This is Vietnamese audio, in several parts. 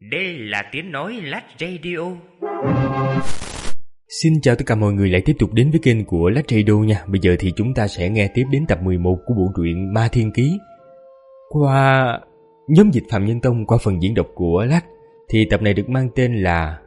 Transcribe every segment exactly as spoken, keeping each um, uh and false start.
Đây là tiếng nói Lách Radio. Xin chào tất cả mọi người lại tiếp tục đến với kênh của Lách Radio nha. Bây giờ thì chúng ta sẽ nghe tiếp đến tập mười một của bộ truyện Ma Thiên Ký qua nhóm dịch Phạm Nhân Tông, qua phần diễn đọc của Lách. Thì tập này được mang tên là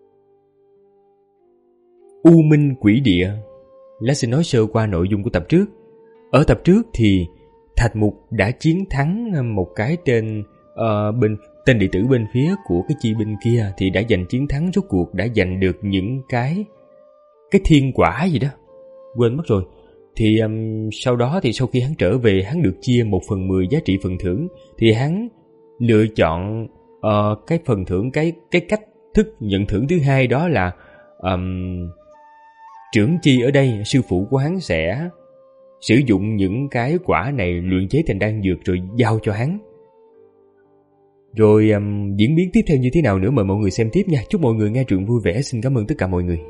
U Minh Quỷ Địa. Lách sẽ nói sơ qua nội dung của tập trước. Ở tập trước thì Thạch Mục đã chiến thắng một cái tên uh, bên tên đệ tử bên phía của cái chi binh kia, thì đã giành chiến thắng, rốt cuộc đã giành được những cái cái thiên quả gì đó, quên mất rồi. Thì um, sau đó thì sau khi hắn trở về, hắn được chia một phần mười giá trị phần thưởng. Thì hắn lựa chọn uh, cái phần thưởng, cái cái cách thức nhận thưởng thứ hai, đó là um, trưởng chi ở đây sư phụ của hắn sẽ sử dụng những cái quả này luyện chế thành đan dược rồi giao cho hắn. Rồi um, diễn biến tiếp theo như thế nào nữa mời mọi người xem tiếp nha. Chúc mọi người nghe truyện vui vẻ. Xin cảm ơn tất cả mọi người.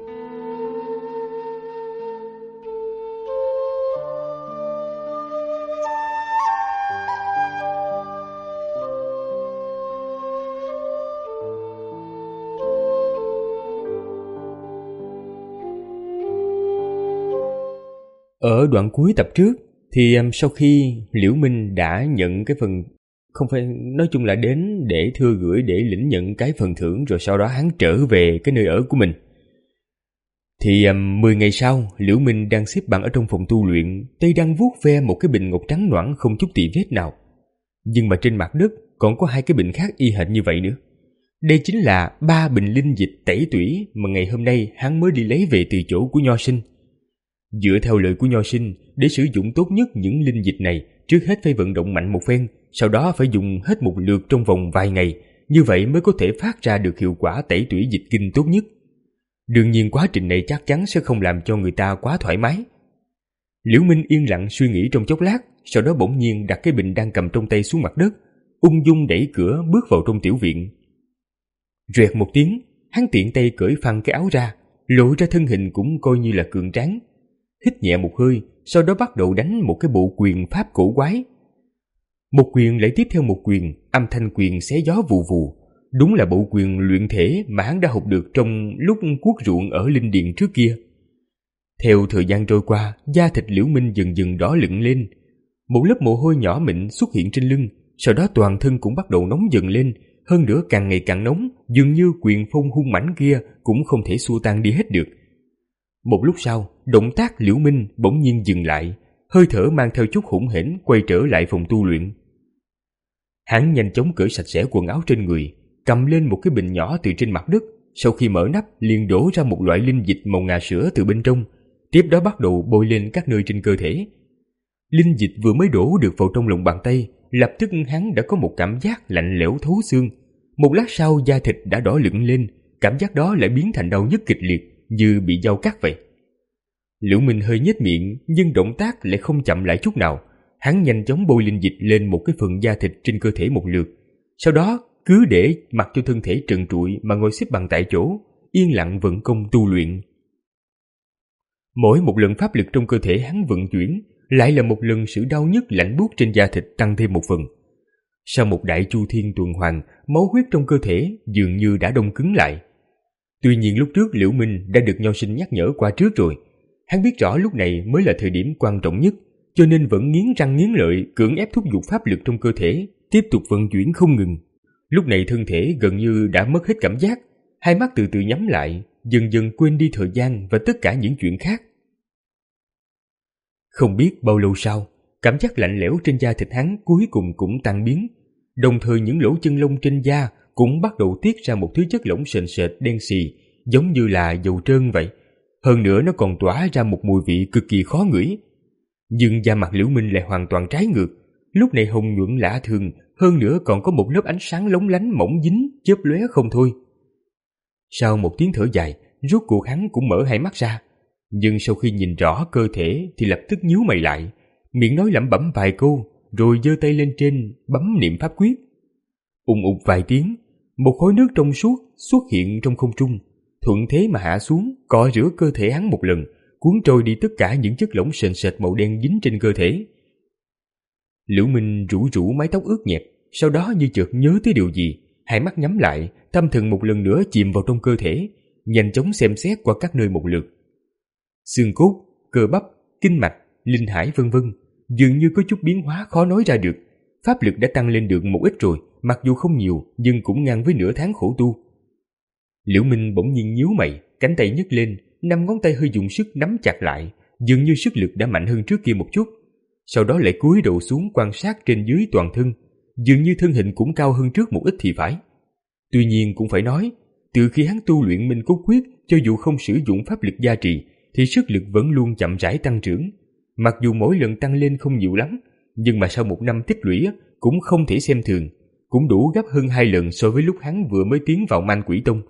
Ở đoạn cuối tập trước thì um, sau khi Liễu Minh đã nhận cái phần, không phải, nói chung là đến để thưa gửi, để lĩnh nhận cái phần thưởng, rồi sau đó hắn trở về cái nơi ở của mình. Thì um, mười ngày sau, Liễu Minh đang xếp bằng ở trong phòng tu luyện, tay đang vuốt ve một cái bình ngọc trắng nõn không chút tì vết nào. Nhưng mà trên mặt đất còn có hai cái bình khác y hệt như vậy nữa. Đây chính là ba bình linh dịch tẩy tủy mà ngày hôm nay hắn mới đi lấy về từ chỗ của Nho Sinh. Dựa theo lời của Nho Sinh, để sử dụng tốt nhất những linh dịch này, trước hết phải vận động mạnh một phen, sau đó phải dùng hết một lượt trong vòng vài ngày, như vậy mới có thể phát ra được hiệu quả tẩy tủy dịch kinh tốt nhất. Đương nhiên quá trình này chắc chắn sẽ không làm cho người ta quá thoải mái. Liễu Minh yên lặng suy nghĩ trong chốc lát, sau đó bỗng nhiên đặt cái bình đang cầm trong tay xuống mặt đất, ung dung đẩy cửa bước vào trong tiểu viện. Rẹt một tiếng, hắn tiện tay cởi phăng cái áo ra, lộ ra thân hình cũng coi như là cường tráng. Hít nhẹ một hơi, sau đó bắt đầu đánh một cái bộ quyền pháp cổ quái. Một quyền lại tiếp theo một quyền, âm thanh quyền xé gió vù vù. Đúng là bộ quyền luyện thể mà hắn đã học được trong lúc cuốc ruộng ở linh điền trước kia. Theo thời gian trôi qua, da thịt Liễu Minh dần dần đỏ lựng lên. Một lớp mồ hôi nhỏ mịn xuất hiện trên lưng, sau đó toàn thân cũng bắt đầu nóng dần lên, hơn nữa càng ngày càng nóng, dường như quyền phong hung mãnh kia cũng không thể xua tan đi hết được. Một lúc sau, động tác Liễu Minh bỗng nhiên dừng lại, hơi thở mang theo chút hỗn hển quay trở lại phòng tu luyện. Hắn nhanh chóng cởi sạch sẽ quần áo trên người, cầm lên một cái bình nhỏ từ trên mặt đất, sau khi mở nắp liền đổ ra một loại linh dịch màu ngà sữa từ bên trong, tiếp đó bắt đầu bôi lên các nơi trên cơ thể. Linh dịch vừa mới đổ được vào trong lòng bàn tay, lập tức hắn đã có một cảm giác lạnh lẽo thấu xương. Một lát sau da thịt đã đỏ lựng lên, cảm giác đó lại biến thành đau nhức kịch liệt, như bị dao cắt vậy. Liễu Minh hơi nhếch miệng, nhưng động tác lại không chậm lại chút nào. Hắn nhanh chóng bôi linh dịch lên một cái phần da thịt trên cơ thể một lượt, sau đó cứ để mặc cho thân thể trần trụi mà ngồi xếp bằng tại chỗ, yên lặng vận công tu luyện. Mỗi một lần pháp lực trong cơ thể hắn vận chuyển, lại là một lần sự đau nhức lạnh buốt trên da thịt tăng thêm một phần. Sau một đại chu thiên tuần hoàn, máu huyết trong cơ thể dường như đã đông cứng lại. Tuy nhiên lúc trước Liễu Minh đã được Nho Sinh nhắc nhở qua trước rồi. Hắn biết rõ lúc này mới là thời điểm quan trọng nhất, cho nên vẫn nghiến răng nghiến lợi cưỡng ép thúc giục pháp lực trong cơ thể tiếp tục vận chuyển không ngừng. Lúc này thân thể gần như đã mất hết cảm giác, hai mắt từ từ nhắm lại, dần dần quên đi thời gian và tất cả những chuyện khác. Không biết bao lâu sau, cảm giác lạnh lẽo trên da thịt hắn cuối cùng cũng tan biến, đồng thời những lỗ chân lông trên da cũng bắt đầu tiết ra một thứ chất lỏng sền sệt đen xì, giống như là dầu trơn vậy. Hơn nữa nó còn tỏa ra một mùi vị cực kỳ khó ngửi. Nhưng da mặt Liễu Minh lại hoàn toàn trái ngược, lúc này hồng nhuận lạ thường, hơn nữa còn có một lớp ánh sáng lóng lánh mỏng dính, chớp lóe không thôi. Sau một tiếng thở dài, rốt cuộc hắn cũng mở hai mắt ra, nhưng sau khi nhìn rõ cơ thể thì lập tức nhíu mày lại, miệng nói lẩm bẩm vài câu, rồi giơ tay lên trên bấm niệm pháp quyết. Ùng ục vài tiếng, một khối nước trong suốt xuất hiện trong không trung, thuận thế mà hạ xuống, cọ rửa cơ thể hắn một lần, cuốn trôi đi tất cả những chất lỏng sền sệt màu đen dính trên cơ thể. Liễu Minh rủ rủ mái tóc ướt nhẹp, sau đó như chợt nhớ tới điều gì, hai mắt nhắm lại, tâm thần một lần nữa chìm vào trong cơ thể, nhanh chóng xem xét qua các nơi một lượt. Xương cốt, cơ bắp, kinh mạch, linh hải vân vân dường như có chút biến hóa khó nói ra được. Pháp lực đã tăng lên được một ít rồi, mặc dù không nhiều nhưng cũng ngang với nửa tháng khổ tu. Liễu Minh bỗng nhiên nhíu mày, cánh tay nhấc lên, năm ngón tay hơi dùng sức nắm chặt lại, dường như sức lực đã mạnh hơn trước kia một chút. Sau đó lại cúi đầu xuống quan sát trên dưới toàn thân, dường như thân hình cũng cao hơn trước một ít thì phải. Tuy nhiên cũng phải nói, từ khi hắn tu luyện Minh Cốt Quyết, cho dù không sử dụng pháp lực gia trì, thì sức lực vẫn luôn chậm rãi tăng trưởng. Mặc dù mỗi lần tăng lên không nhiều lắm, nhưng mà sau một năm tích lũy cũng không thể xem thường, cũng đủ gấp hơn hai lần so với lúc hắn vừa mới tiến vào Man Quỷ Tông.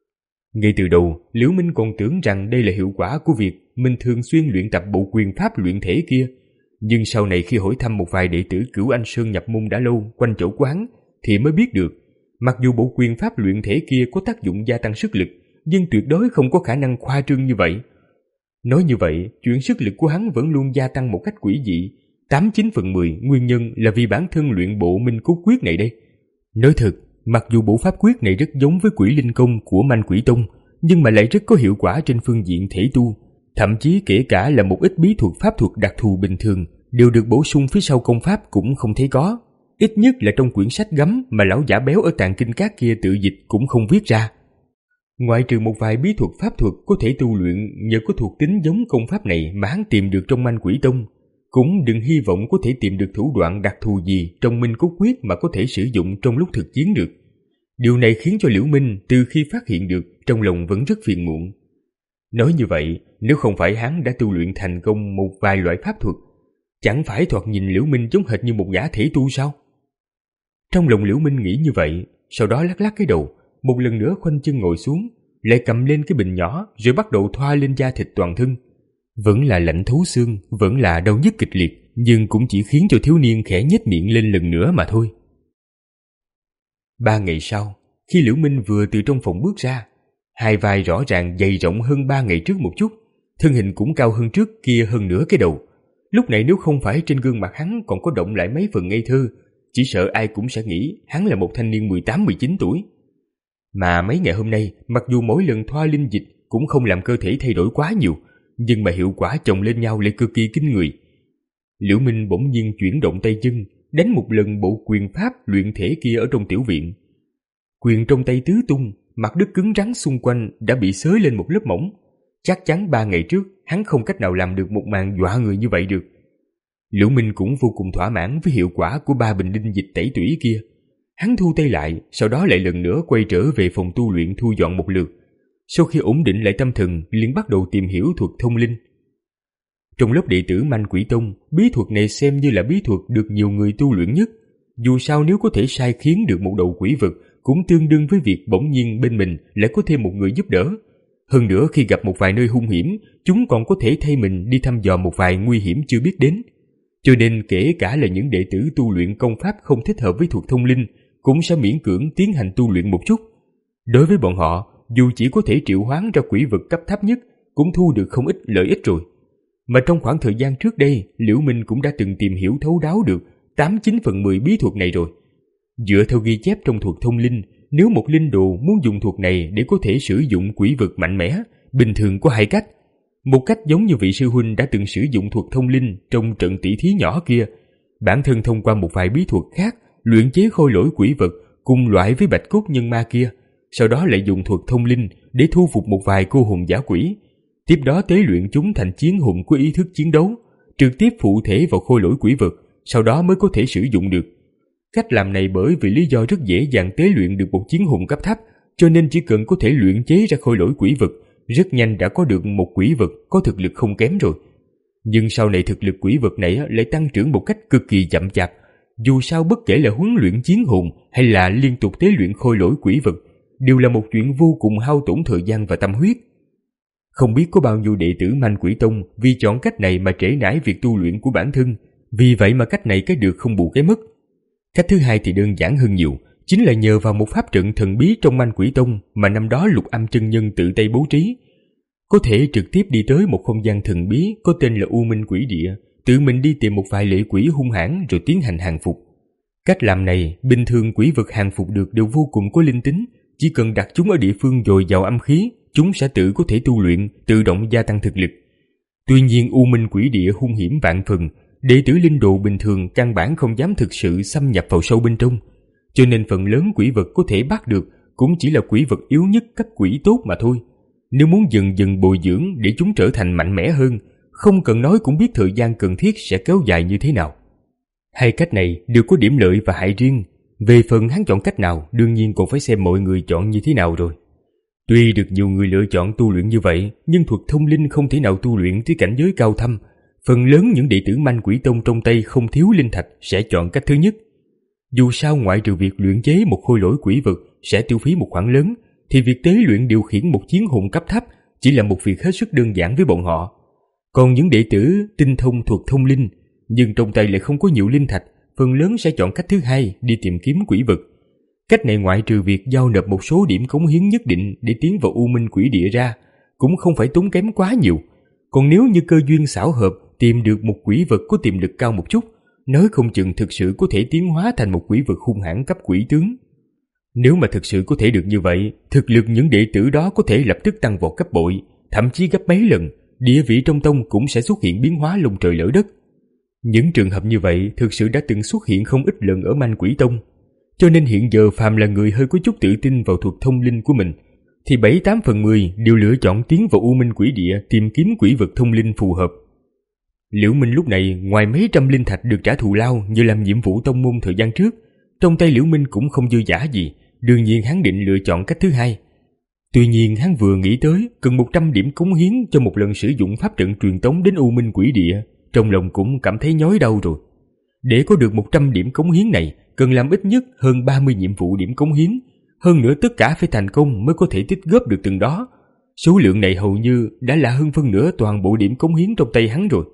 Ngay từ đầu, Liễu Minh còn tưởng rằng đây là hiệu quả của việc mình thường xuyên luyện tập bộ quyền pháp luyện thể kia. Nhưng sau này khi hỏi thăm một vài đệ tử Cửu Anh Sơn nhập môn đã lâu quanh chỗ của hắn, thì mới biết được, mặc dù bộ quyền pháp luyện thể kia có tác dụng gia tăng sức lực, nhưng tuyệt đối không có khả năng khoa trương như vậy. Nói như vậy, chuyện sức lực của hắn vẫn luôn gia tăng một cách quỷ dị, tám chín phần mười nguyên nhân là vì bản thân luyện bộ Minh Cốt Quyết này đây. Nói thật, mặc dù bộ pháp quyết này rất giống với Quỷ Linh Công của Man Quỷ Tông, nhưng mà lại rất có hiệu quả trên phương diện thể tu. Thậm chí kể cả là một ít bí thuật pháp thuật đặc thù bình thường đều được bổ sung phía sau công pháp cũng không thấy có. Ít nhất là trong quyển sách gấm mà lão giả béo ở Tạng Kinh Các kia tự dịch cũng không viết ra. Ngoại trừ một vài bí thuật pháp thuật có thể tu luyện nhờ có thuộc tính giống công pháp này mà hắn tìm được trong Man Quỷ Tông, cũng đừng hy vọng có thể tìm được thủ đoạn đặc thù gì trong Minh Cốt Quyết mà có thể sử dụng trong lúc thực chiến được. Điều này khiến cho Liễu Minh từ khi phát hiện được trong lòng vẫn rất phiền muộn. Nói như vậy, nếu không phải hắn đã tu luyện thành công một vài loại pháp thuật, chẳng phải thoạt nhìn Liễu Minh giống hệt như một gã thể tu sao? Trong lòng Liễu Minh nghĩ như vậy, sau đó lắc lắc cái đầu, một lần nữa khoanh chân ngồi xuống, lại cầm lên cái bình nhỏ rồi bắt đầu thoa lên da thịt toàn thân. Vẫn là lạnh thấu xương, vẫn là đau nhức kịch liệt, nhưng cũng chỉ khiến cho thiếu niên khẽ nhếch miệng lên lần nữa mà thôi. Ba ngày sau, khi Liễu Minh vừa từ trong phòng bước ra, hai vai rõ ràng dày rộng hơn ba ngày trước một chút, thân hình cũng cao hơn trước kia hơn nửa cái đầu. Lúc này nếu không phải trên gương mặt hắn còn có động lại mấy phần ngây thơ, chỉ sợ ai cũng sẽ nghĩ hắn là một thanh niên mười tám mười chín tuổi. Mà mấy ngày hôm nay, mặc dù mỗi lần thoa linh dịch cũng không làm cơ thể thay đổi quá nhiều, nhưng mà hiệu quả chồng lên nhau lại cực kỳ kinh người. Liễu Minh bỗng nhiên chuyển động tay chân, đánh một lần bộ quyền pháp luyện thể kia ở trong tiểu viện. Quyền trong tay tứ tung, mặt đất cứng rắn xung quanh đã bị xới lên một lớp mỏng. Chắc chắn ba ngày trước hắn không cách nào làm được một màn dọa người như vậy được. Liễu Minh cũng vô cùng thỏa mãn với hiệu quả của ba bình linh dịch tẩy tủy kia. Hắn thu tay lại, sau đó lại lần nữa quay trở về phòng tu luyện thu dọn một lượt. Sau khi ổn định lại tâm thần, liền bắt đầu tìm hiểu thuật thông linh. Trong lớp đệ tử Man Quỷ Tông, bí thuật này xem như là bí thuật được nhiều người tu luyện nhất. Dù sao nếu có thể sai khiến được một đầu quỷ vật, cũng tương đương với việc bỗng nhiên bên mình lại có thêm một người giúp đỡ. Hơn nữa khi gặp một vài nơi hung hiểm, chúng còn có thể thay mình đi thăm dò một vài nguy hiểm chưa biết đến. Cho nên kể cả là những đệ tử tu luyện công pháp không thích hợp với thuật thông linh, cũng sẽ miễn cưỡng tiến hành tu luyện một chút. Đối với bọn họ, dù chỉ có thể triệu hoán ra quỷ vật cấp thấp nhất, cũng thu được không ít lợi ích rồi. Mà trong khoảng thời gian trước đây, Liễu Minh cũng đã từng tìm hiểu thấu đáo được tám chín phần mười bí thuật này rồi. Dựa theo ghi chép trong thuật thông linh, nếu một linh đồ muốn dùng thuật này để có thể sử dụng quỷ vật mạnh mẽ, bình thường có hai cách. Một cách giống như vị sư huynh đã từng sử dụng thuật thông linh trong trận tỷ thí nhỏ kia, bản thân thông qua một vài bí thuật khác luyện chế khôi lỗi quỷ vật cùng loại với bạch cốt nhân ma kia, sau đó lại dùng thuật thông linh để thu phục một vài cô hồn giả quỷ, tiếp đó tế luyện chúng thành chiến hồn có ý thức chiến đấu, trực tiếp phụ thể vào khôi lỗi quỷ vật, sau đó mới có thể sử dụng được. Cách làm này bởi vì lý do rất dễ dàng tế luyện được một chiến hồn cấp thấp, cho nên chỉ cần có thể luyện chế ra khôi lỗi quỷ vật, rất nhanh đã có được một quỷ vật có thực lực không kém rồi. Nhưng sau này thực lực quỷ vật này lại tăng trưởng một cách cực kỳ chậm chạp. Dù sao bất kể là huấn luyện chiến hồn hay là liên tục tế luyện khôi lỗi quỷ vật, đều là một chuyện vô cùng hao tổn thời gian và tâm huyết. Không biết có bao nhiêu đệ tử Man Quỷ Tông vì chọn cách này mà trễ nải việc tu luyện của bản thân, vì vậy mà cách này cái được không bù cái mất. Cách thứ hai thì đơn giản hơn nhiều, chính là nhờ vào một pháp trận thần bí trong Man Quỷ Tông mà năm đó Lục Âm chân nhân tự tay bố trí. Có thể trực tiếp đi tới một không gian thần bí có tên là U Minh Quỷ Địa, tự mình đi tìm một vài lệ quỷ hung hãn rồi tiến hành hàng phục. Cách làm này, bình thường quỷ vật hàng phục được đều vô cùng có linh tính, chỉ cần đặt chúng ở địa phương dồi dào âm khí, chúng sẽ tự có thể tu luyện, tự động gia tăng thực lực. Tuy nhiên U Minh Quỷ Địa hung hiểm vạn phần, đệ tử linh đồ bình thường căn bản không dám thực sự xâm nhập vào sâu bên trong, cho nên phần lớn quỷ vật có thể bắt được cũng chỉ là quỷ vật yếu nhất cấp quỷ tốt mà thôi. Nếu muốn dần dần bồi dưỡng để chúng trở thành mạnh mẽ hơn, không cần nói cũng biết thời gian cần thiết sẽ kéo dài như thế nào. Hai cách này đều có điểm lợi và hại riêng. Về phần hắn chọn cách nào, đương nhiên còn phải xem mọi người chọn như thế nào rồi. Tuy được nhiều người lựa chọn tu luyện như vậy, nhưng thuật thông linh không thể nào tu luyện tới cảnh giới cao thâm. Phần lớn những đệ tử Manh Quỷ Tông trong tay không thiếu linh thạch sẽ chọn cách thứ nhất. Dù sao ngoại trừ việc luyện chế một khôi lỗi quỷ vật sẽ tiêu phí một khoản lớn, thì việc tế luyện điều khiển một chiến hồn cấp thấp chỉ là một việc hết sức đơn giản với bọn họ. Còn những đệ tử tinh thông thuật thông linh nhưng trong tay lại không có nhiều linh thạch, phần lớn sẽ chọn cách thứ hai, đi tìm kiếm quỷ vật. Cách này ngoại trừ việc giao nộp một số điểm cống hiến nhất định để tiến vào U Minh Quỷ Địa ra, cũng không phải tốn kém quá nhiều. Còn nếu như cơ duyên xảo hợp tìm được một quỷ vật có tiềm lực cao một chút, nói không chừng thực sự có thể tiến hóa thành một quỷ vật hung hãn cấp quỷ tướng. Nếu mà thực sự có thể được như vậy, thực lực những đệ tử đó có thể lập tức tăng vọt gấp bội, thậm chí gấp mấy lần, địa vị trong tông cũng sẽ xuất hiện biến hóa lông trời lỡ đất. Những trường hợp như vậy thực sự đã từng xuất hiện không ít lần ở Manh Quỷ Tông, cho nên hiện giờ phàm là người hơi có chút tự tin vào thuật thông linh của mình, thì bảy tám phần mười đều lựa chọn tiến vào U Minh Quỷ Địa tìm kiếm quỷ vật thông linh phù hợp. Liễu Minh lúc này ngoài mấy trăm linh thạch được trả thù lao như làm nhiệm vụ tông môn thời gian trước, trong tay Liễu Minh cũng không dư dả gì, đương nhiên hắn định lựa chọn cách thứ hai. Tuy nhiên hắn vừa nghĩ tới cần một trăm điểm cống hiến cho một lần sử dụng pháp trận truyền tống đến U Minh Quỷ Địa, trong lòng cũng cảm thấy nhói đau rồi. Để có được một trăm điểm cống hiến này, cần làm ít nhất hơn ba mươi nhiệm vụ điểm cống hiến, hơn nữa tất cả phải thành công mới có thể tích góp được từng đó. Số lượng này hầu như đã là hơn phân nửa toàn bộ điểm cống hiến trong tay hắn rồi.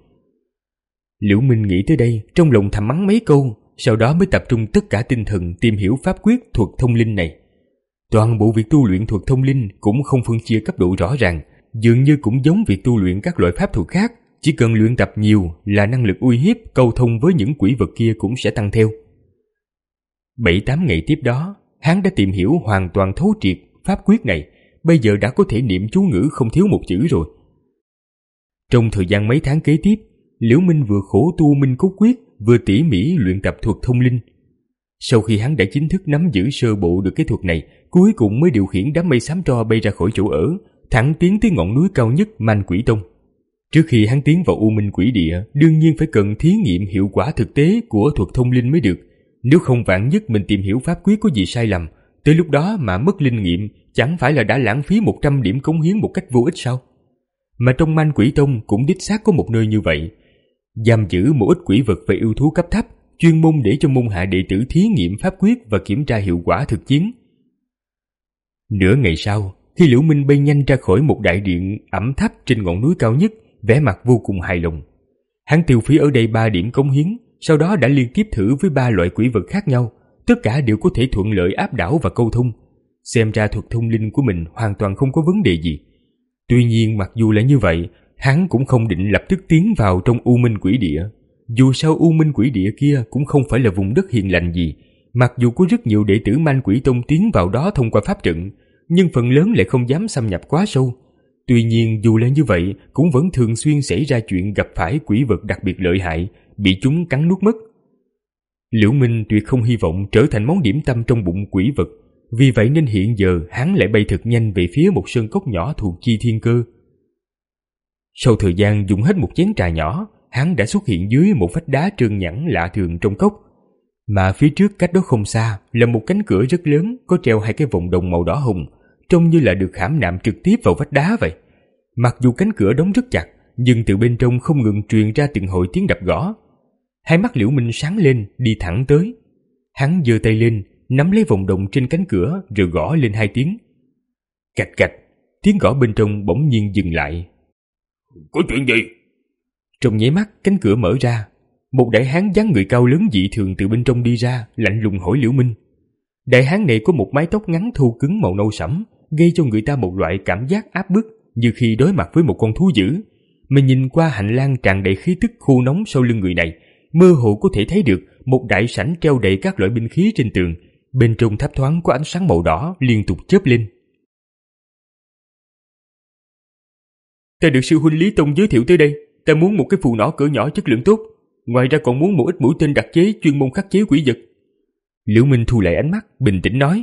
Liễu Minh nghĩ tới đây, trong lòng thầm mắng mấy câu, sau đó mới tập trung tất cả tinh thần tìm hiểu pháp quyết thuật thông linh này. Toàn bộ việc tu luyện thuật thông linh cũng không phân chia cấp độ rõ ràng, dường như cũng giống việc tu luyện các loại pháp thuật khác, chỉ cần luyện tập nhiều là năng lực uy hiếp, câu thông với những quỷ vật kia cũng sẽ tăng theo. Bảy tám ngày tiếp đó, hắn đã tìm hiểu hoàn toàn thấu triệt pháp quyết này, bây giờ đã có thể niệm chú ngữ không thiếu một chữ rồi. Trong thời gian mấy tháng kế tiếp, Liễu Minh vừa khổ tu Minh Cốt Quyết, vừa tỉ mỉ luyện tập thuật thông linh. Sau khi hắn đã chính thức nắm giữ sơ bộ được cái thuật này, cuối cùng mới điều khiển đám mây xám tro bay ra khỏi chỗ ở, thẳng tiến tới ngọn núi cao nhất Manh Quỷ Tông. Trước khi hắn tiến vào U Minh Quỷ Địa, đương nhiên phải cần thí nghiệm hiệu quả thực tế của thuật thông linh mới được. Nếu không vạn nhất mình tìm hiểu pháp quyết có gì sai lầm, tới lúc đó mà mất linh nghiệm, chẳng phải là đã lãng phí một trăm điểm cống hiến một cách vô ích sao? Mà trong Manh Quỷ Tông cũng đích xác có một nơi như vậy, giam giữ một ít quỷ vật và yêu thú cấp thấp, chuyên môn để cho môn hạ đệ tử thí nghiệm pháp quyết và kiểm tra hiệu quả thực chiến. Nửa ngày sau, khi Liễu Minh bay nhanh ra khỏi một đại điện ẩm thấp trên ngọn núi cao nhất, vẻ mặt vô cùng hài lòng. Hắn tiêu phí ở đây ba điểm cống hiến, sau đó đã liên tiếp thử với ba loại quỷ vật khác nhau, tất cả đều có thể thuận lợi áp đảo và câu thông. Xem ra thuật thông linh của mình hoàn toàn không có vấn đề gì. Tuy nhiên mặc dù là như vậy, hắn cũng không định lập tức tiến vào trong U Minh Quỷ Địa. Dù sao U Minh Quỷ Địa kia cũng không phải là vùng đất hiền lành gì, mặc dù có rất nhiều đệ tử Manh Quỷ Tông tiến vào đó thông qua pháp trận, nhưng phần lớn lại không dám xâm nhập quá sâu. Tuy nhiên dù là như vậy, cũng vẫn thường xuyên xảy ra chuyện gặp phải quỷ vật đặc biệt lợi hại, bị chúng cắn nuốt mất. Liễu Minh tuyệt không hy vọng trở thành món điểm tâm trong bụng quỷ vật, vì vậy nên hiện giờ hắn lại bay thật nhanh về phía một sơn cốc nhỏ thuộc Chi Thiên Cơ. Sau thời gian dùng hết một chén trà nhỏ, hắn đã xuất hiện dưới một vách đá trơn nhẵn lạ thường trong cốc, mà phía trước cách đó không xa là một cánh cửa rất lớn có treo hai cái vòng đồng màu đỏ hồng, trông như là được khảm nạm trực tiếp vào vách đá vậy. Mặc dù cánh cửa đóng rất chặt, nhưng từ bên trong không ngừng truyền ra từng hồi tiếng đập gõ. Hai mắt Liễu Minh sáng lên, đi thẳng tới. Hắn giơ tay lên, nắm lấy vòng đồng trên cánh cửa rồi gõ lên hai tiếng. Cạch cạch, tiếng gõ bên trong bỗng nhiên dừng lại. Có chuyện gì? Trong nháy mắt cánh cửa mở ra, một đại hán dáng người cao lớn dị thường từ bên trong đi ra, lạnh lùng hỏi Liễu Minh. Đại hán này có một mái tóc ngắn thô cứng màu nâu sẫm, gây cho người ta một loại cảm giác áp bức, như khi đối mặt với một con thú dữ. Mà nhìn qua hành lang tràn đầy khí tức khô nóng sau lưng người này, mơ hồ có thể thấy được một đại sảnh treo đầy các loại binh khí trên tường, bên trong thấp thoáng có ánh sáng màu đỏ liên tục chớp lên. Ta được sư huynh Lý Tông giới thiệu tới đây, ta muốn một cái phù nỏ cỡ nhỏ chất lượng tốt, ngoài ra còn muốn một ít mũi tên đặc chế chuyên môn khắc chế quỷ vật. Liễu Minh thu lại ánh mắt, bình tĩnh nói: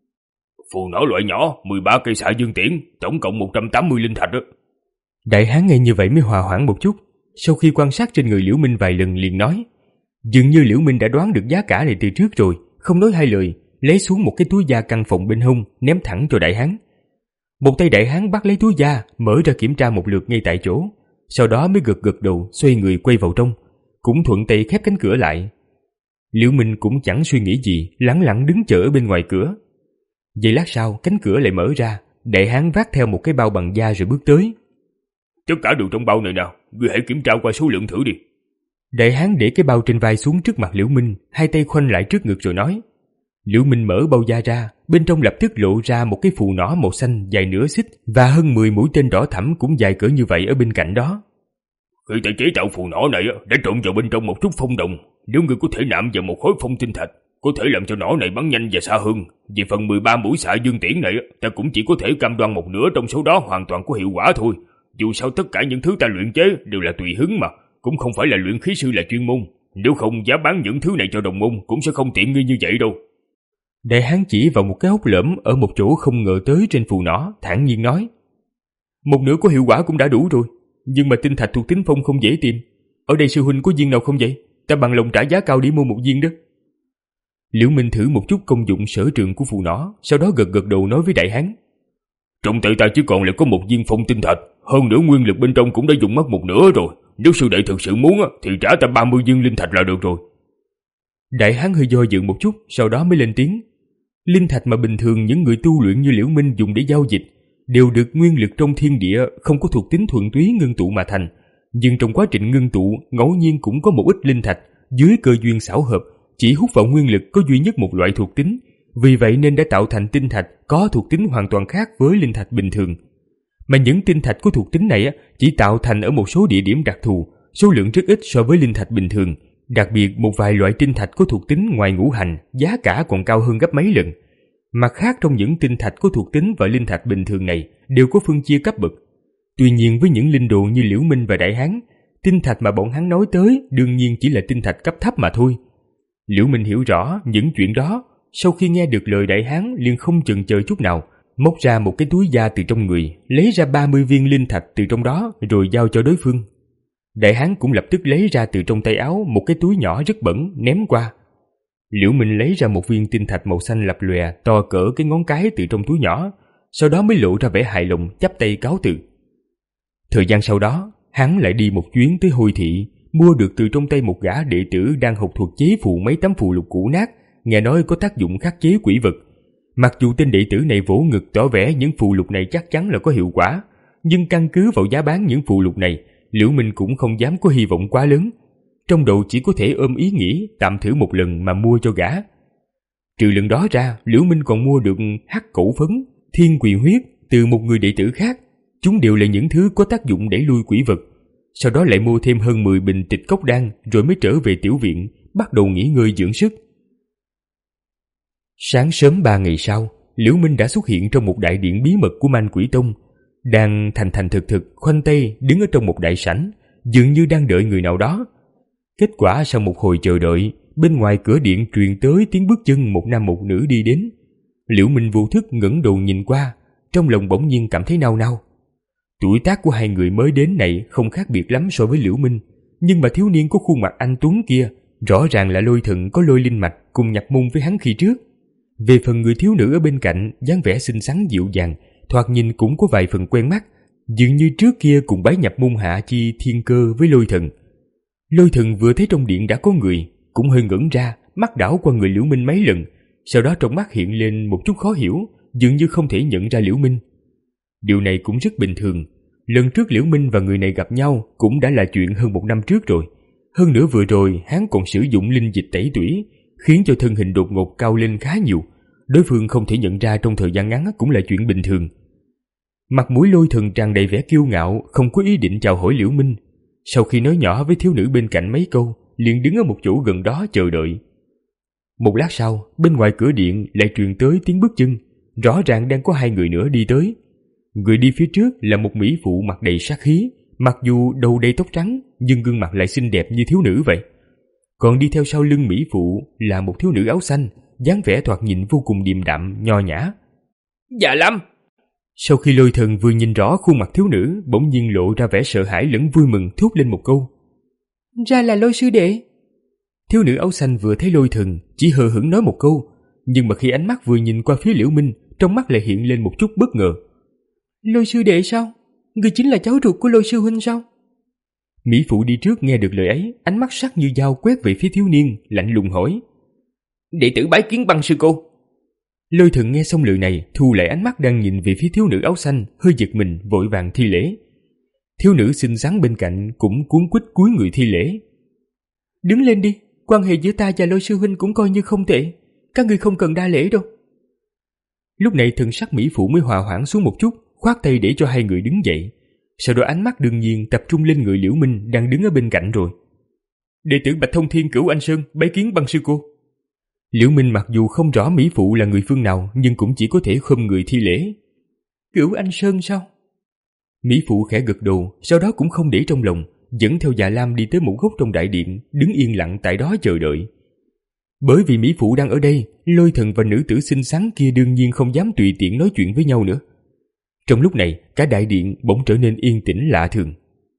Phù nỏ loại nhỏ, mười ba cây xạ dương tiễn, tổng cộng một trăm tám mươi linh thạch đó. Đại hán nghe như vậy mới hòa hoãn một chút, sau khi quan sát trên người Liễu Minh vài lần liền nói: Dường như Liễu Minh đã đoán được giá cả này từ trước rồi, không nói hai lời, lấy xuống một cái túi da căng phòng bên hông, ném thẳng cho đại hán. Một tay đại hán bắt lấy túi da, mở ra kiểm tra một lượt ngay tại chỗ, sau đó mới gật gật đầu xoay người quay vào trong, cũng thuận tay khép cánh cửa lại. Liễu Minh cũng chẳng suy nghĩ gì, lẳng lặng đứng chờ ở bên ngoài cửa. Giây lát sau, cánh cửa lại mở ra, đại hán vác theo một cái bao bằng da rồi bước tới. Tất cả đều trong bao này nào, ngươi hãy kiểm tra qua số lượng thử đi. Đại hán để cái bao trên vai xuống trước mặt Liễu Minh, hai tay khoanh lại trước ngực rồi nói. Liễu Minh mở bao da ra, bên trong lập tức lộ ra một cái phù nỏ màu xanh dài nửa xích và hơn mười mũi tên đỏ thẫm cũng dài cỡ như vậy ở bên cạnh đó. Khi ta chế tạo phù nỏ này đã trộn vào bên trong một chút phong đồng, nếu ngươi có thể nạm vào một khối phong tinh thạch, có thể làm cho nỏ này bắn nhanh và xa hơn. Về phần mười ba mũi xạ dương tiễn này, ta cũng chỉ có thể cam đoan một nửa trong số đó hoàn toàn có hiệu quả thôi. Dù sao tất cả những thứ ta luyện chế đều là tùy hứng mà, cũng không phải là luyện khí sư là chuyên môn. Nếu không, giá bán những thứ này cho đồng môn cũng sẽ không tiện nghi như vậy đâu. Đại hán chỉ vào một cái hốc lõm ở một chỗ không ngờ tới trên phù nỏ, thản nhiên nói: Một nửa có hiệu quả cũng đã đủ rồi, nhưng mà tinh thạch thuộc tính phong không dễ tìm. Ở đây sư huynh có viên nào không vậy? Ta bằng lòng trả giá cao để mua một viên đó. Liễu Minh thử một chút công dụng sở trường của phù nỏ, sau đó gật gật đầu nói với đại hán: Trong tay ta chỉ còn lại có một viên phong tinh thạch, hơn nữa nguyên lực bên trong cũng đã dùng mất một nửa rồi. Nếu sư đệ thực sự muốn thì trả ta ba mươi viên linh thạch là được rồi. Đại hán hơi do dự một chút, sau đó mới lên tiếng: Linh thạch mà bình thường những người tu luyện như Liễu Minh dùng để giao dịch đều được nguyên lực trong thiên địa không có thuộc tính thuần túy ngưng tụ mà thành, nhưng trong quá trình ngưng tụ ngẫu nhiên cũng có một ít linh thạch dưới cơ duyên xảo hợp chỉ hút vào nguyên lực có duy nhất một loại thuộc tính, vì vậy nên đã tạo thành tinh thạch có thuộc tính hoàn toàn khác với linh thạch bình thường. Mà những tinh thạch có thuộc tính này chỉ tạo thành ở một số địa điểm đặc thù, số lượng rất ít so với linh thạch bình thường. Đặc biệt một vài loại tinh thạch có thuộc tính ngoài ngũ hành, giá cả còn cao hơn gấp mấy lần. Mặt khác, trong những tinh thạch có thuộc tính và linh thạch bình thường này đều có phân chia cấp bậc. Tuy nhiên với những linh đồ như Liễu Minh và Đại Hán, tinh thạch mà bọn hắn nói tới đương nhiên chỉ là tinh thạch cấp thấp mà thôi. Liễu Minh hiểu rõ những chuyện đó, sau khi nghe được lời Đại Hán liền không chần chờ chút nào, móc ra một cái túi da từ trong người, lấy ra ba mươi viên linh thạch từ trong đó rồi giao cho đối phương. Đại hán cũng lập tức lấy ra từ trong tay áo một cái túi nhỏ rất bẩn ném qua. Liễu Minh lấy ra một viên tinh thạch màu xanh lập lòe to cỡ cái ngón cái từ trong túi nhỏ, sau đó mới lộ ra vẻ hài lòng chắp tay cáo từ. Thời gian sau đó, hắn lại đi một chuyến tới Hồi Thị, mua được từ trong tay một gã đệ tử đang học thuộc chế phù mấy tấm phù lục cũ nát, nghe nói có tác dụng khắc chế quỷ vật. Mặc dù tên đệ tử này vỗ ngực tỏ vẻ những phù lục này chắc chắn là có hiệu quả, nhưng căn cứ vào giá bán những phù lục này, Liễu Minh cũng không dám có hy vọng quá lớn. Trong đầu chỉ có thể ôm ý nghĩ tạm thử một lần mà mua cho gã. Trừ lần đó ra, Liễu Minh còn mua được hắc cẩu phấn, thiên quỳ huyết từ một người đệ tử khác. Chúng đều là những thứ có tác dụng đẩy lui quỷ vật. Sau đó lại mua thêm hơn mười bình tịch cốc đan, rồi mới trở về tiểu viện, bắt đầu nghỉ ngơi dưỡng sức. Sáng sớm ba ngày sau, Liễu Minh đã xuất hiện trong một đại điện bí mật của Man Quỷ Tông, đang thành thành thực thực khoanh tay đứng ở trong một đại sảnh, dường như đang đợi người nào đó. Kết quả sau một hồi chờ đợi, bên ngoài cửa điện truyền tới tiếng bước chân một nam một nữ đi đến. Liễu Minh vô thức ngẩng đầu nhìn qua, trong lòng bỗng nhiên cảm thấy nao nao. Tuổi tác của hai người mới đến này không khác biệt lắm so với Liễu Minh, nhưng mà thiếu niên có khuôn mặt anh tuấn kia rõ ràng là Lôi Thần có Lôi Linh Mạch cùng nhập môn với hắn khi trước. Về phần người thiếu nữ ở bên cạnh, dáng vẻ xinh xắn dịu dàng, thoạt nhìn cũng có vài phần quen mắt, dường như trước kia cùng bái nhập môn hạ chi thiên cơ với Lôi Thần. Lôi Thần vừa thấy trong điện đã có người, cũng hơi ngẩn ra, mắt đảo qua người Liễu Minh mấy lần, sau đó trong mắt hiện lên một chút khó hiểu, dường như không thể nhận ra Liễu Minh. Điều này cũng rất bình thường, lần trước Liễu Minh và người này gặp nhau cũng đã là chuyện hơn một năm trước rồi. Hơn nữa vừa rồi hắn còn sử dụng linh dịch tẩy tủy, khiến cho thân hình đột ngột cao lên khá nhiều. Đối phương không thể nhận ra trong thời gian ngắn cũng là chuyện bình thường. Mặt mũi Lôi Thần tràn đầy vẻ kiêu ngạo, không có ý định chào hỏi Liễu Minh. Sau khi nói nhỏ với thiếu nữ bên cạnh mấy câu, liền đứng ở một chỗ gần đó chờ đợi. Một lát sau, bên ngoài cửa điện lại truyền tới tiếng bước chân, rõ ràng đang có hai người nữa đi tới. Người đi phía trước là một mỹ phụ mặt đầy sát khí, mặc dù đầu đầy tóc trắng nhưng gương mặt lại xinh đẹp như thiếu nữ vậy. Còn đi theo sau lưng mỹ phụ là một thiếu nữ áo xanh, dáng vẻ thoạt nhìn vô cùng điềm đạm, nho nhã. Dạ Lâm! Sau khi Lôi Thần vừa nhìn rõ khuôn mặt thiếu nữ, bỗng nhiên lộ ra vẻ sợ hãi lẫn vui mừng, thốt lên một câu. Ra là Lôi sư đệ. Thiếu nữ áo xanh vừa thấy Lôi Thần, chỉ hờ hững nói một câu, nhưng mà khi ánh mắt vừa nhìn qua phía Liễu Minh, trong mắt lại hiện lên một chút bất ngờ. Lôi sư đệ sao? Người chính là cháu ruột của Lôi sư huynh sao? Mỹ phụ đi trước nghe được lời ấy, ánh mắt sắc như dao quét về phía thiếu niên, lạnh lùng hỏi. Đệ tử bái kiến Băng sư cô. Lôi Thần nghe xong lời này, thu lại ánh mắt đang nhìn về phía thiếu nữ áo xanh, hơi giật mình, vội vàng thi lễ. Thiếu nữ xinh xắn bên cạnh cũng cuống quýt cúi người thi lễ. Đứng lên đi, quan hệ giữa ta và Lôi sư huynh cũng coi như không tệ, các người không cần đa lễ đâu. Lúc này thần sắc mỹ phụ mới hòa hoãn xuống một chút, khoát tay để cho hai người đứng dậy. Sau đó ánh mắt đương nhiên tập trung lên người Liễu Minh đang đứng ở bên cạnh rồi. Đệ tử Bạch Thông Thiên Cửu Anh Sơn bái kiến Băng sư cô. Liễu Minh mặc dù không rõ mỹ phụ là người phương nào, nhưng cũng chỉ có thể khom người thi lễ. Cửu Anh Sơn sao? Mỹ phụ khẽ gật đầu, sau đó cũng không để trong lòng, dẫn theo Dạ Lam đi tới một góc trong đại điện, đứng yên lặng tại đó chờ đợi. Bởi vì mỹ phụ đang ở đây, Lôi Thần và nữ tử xinh xắn kia đương nhiên không dám tùy tiện nói chuyện với nhau nữa. Trong lúc này, cả đại điện bỗng trở nên yên tĩnh lạ thường.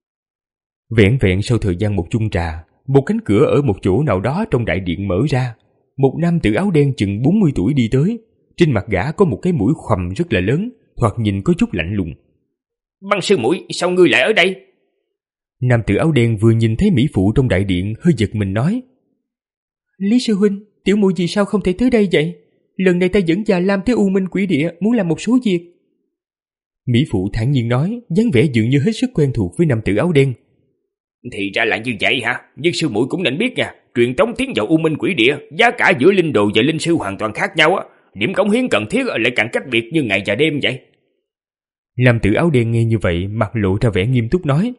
Vẹn vẹn sau thời gian một chung trà, một cánh cửa ở một chỗ nào đó trong đại điện mở ra. Một nam tử áo đen chừng bốn mươi tuổi đi tới, trên mặt gã có một cái mũi khoằm rất là lớn, thoạt nhìn có chút lạnh lùng. Băng sư muội, sao ngươi lại ở đây? Nam tử áo đen vừa nhìn thấy mỹ phụ trong đại điện, hơi giật mình nói. Lý sư huynh, tiểu muội vì sao không thể tới đây vậy? Lần này ta dẫn Dạ Lam tới U Minh Quỷ Địa muốn làm một số việc. Mỹ phụ thản nhiên nói, dáng vẻ dường như hết sức quen thuộc với nam tử áo đen. Thì ra là như vậy hả? Nhưng sư muội cũng nên biết nha, truyền tống tiến vào U Minh Quỷ Địa, giá cả giữa linh đồ và linh sư hoàn toàn khác nhau á, điểm cống hiến cần thiết lại càng cách biệt như ngày và đêm vậy. Nam tử áo đen nghe như vậy, mặt lộ ra vẻ nghiêm túc nói.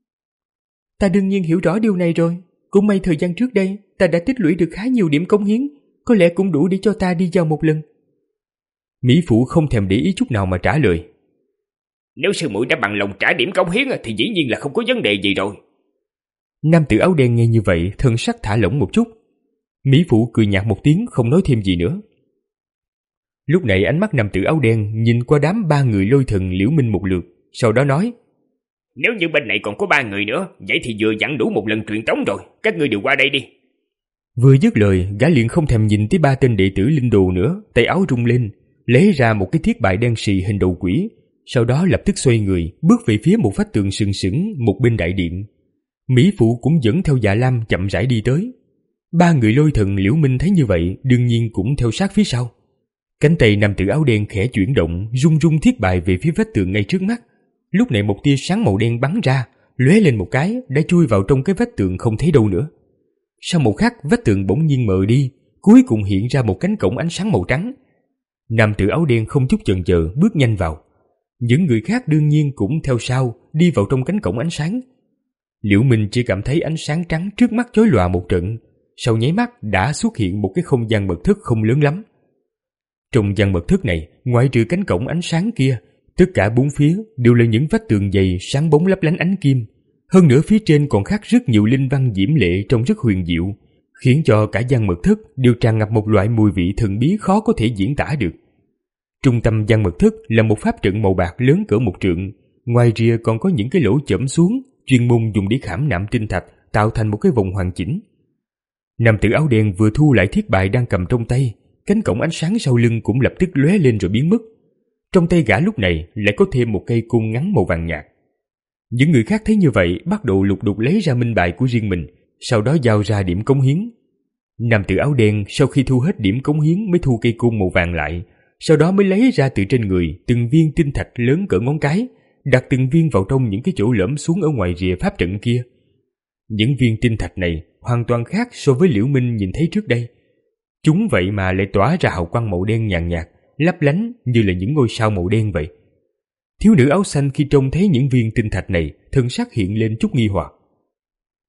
Ta đương nhiên hiểu rõ điều này rồi, cũng may thời gian trước đây ta đã tích lũy được khá nhiều điểm cống hiến, có lẽ cũng đủ để cho ta đi vào một lần. Mỹ phụ không thèm để ý chút nào mà trả lời. Nếu sư muội đã bằng lòng trả điểm cống hiến thì dĩ nhiên là không có vấn đề gì rồi. Nam tử áo đen nghe như vậy, thân sắc thả lỏng một chút. Mỹ phụ cười nhạt một tiếng, không nói thêm gì nữa. Lúc này ánh mắt nam tử áo đen nhìn qua đám ba người Lôi Thần Liễu Minh một lượt, sau đó nói. Nếu như bên này còn có ba người nữa, vậy thì vừa dặn đủ một lần truyền tống rồi, các ngươi đều qua đây đi. Vừa dứt lời, gã liền không thèm nhìn tới ba tên đệ tử linh đồ nữa, tay áo rung lên, lấy ra một cái thiết bài đen xì hình đầu quỷ, sau đó lập tức xoay người, bước về phía một vách tường sừng sững một bên đại điện. Mỹ phụ cũng dẫn theo Dạ Lam chậm rãi đi tới. Ba người Lôi Thần Liễu Minh thấy như vậy, đương nhiên cũng theo sát phía sau. Cánh tay nam tử áo đen khẽ chuyển động, rung rung thiết bài về phía vách tường ngay trước mắt. Lúc này một tia sáng màu đen bắn ra, lóe lên một cái, đã chui vào trong cái vách tường không thấy đâu nữa. Sau một khắc, vách tường bỗng nhiên mờ đi, cuối cùng hiện ra một cánh cổng ánh sáng màu trắng. Nam tử áo đen không chút chần chờ bước nhanh vào. Những người khác đương nhiên cũng theo sau, đi vào trong cánh cổng ánh sáng. Liễu Minh chỉ cảm thấy ánh sáng trắng trước mắt chói lòa một trận, sau nháy mắt đã xuất hiện một cái không gian mật thất không lớn lắm. Trong gian mật thất này, ngoại trừ cánh cổng ánh sáng kia, tất cả bốn phía đều là những vách tường dày sáng bóng lấp lánh ánh kim. Hơn nữa phía trên còn khắc rất nhiều linh văn diễm lệ trông rất huyền diệu, khiến cho cả gian mật thất đều tràn ngập một loại mùi vị thần bí khó có thể diễn tả được. Trung tâm gian mật thất là một pháp trận màu bạc lớn cỡ một trượng, ngoài rìa còn có những cái lỗ chẫm xuống, chuyên môn dùng để khảm nạm tinh thạch, tạo thành một cái vòng hoàn chỉnh. Nam tử áo đen vừa thu lại thiết bài đang cầm trong tay, cánh cổng ánh sáng sau lưng cũng lập tức lóe lên rồi biến mất. Trong tay gã lúc này lại có thêm một cây côn ngắn màu vàng nhạt. Những người khác thấy như vậy bắt đầu lục đục lấy ra minh bài của riêng mình, sau đó giao ra điểm cống hiến. Nam tử áo đen sau khi thu hết điểm cống hiến mới thu cây côn màu vàng lại, sau đó mới lấy ra từ trên người từng viên tinh thạch lớn cỡ ngón cái, đặt từng viên vào trong những cái chỗ lõm xuống ở ngoài rìa pháp trận kia. Những viên tinh thạch này hoàn toàn khác so với Liễu Minh nhìn thấy trước đây. Chúng vậy mà lại tỏa ra hào quang màu đen nhàn nhạt, lấp lánh như là những ngôi sao màu đen vậy. Thiếu nữ áo xanh khi trông thấy những viên tinh thạch này, thân sắc hiện lên chút nghi hoặc.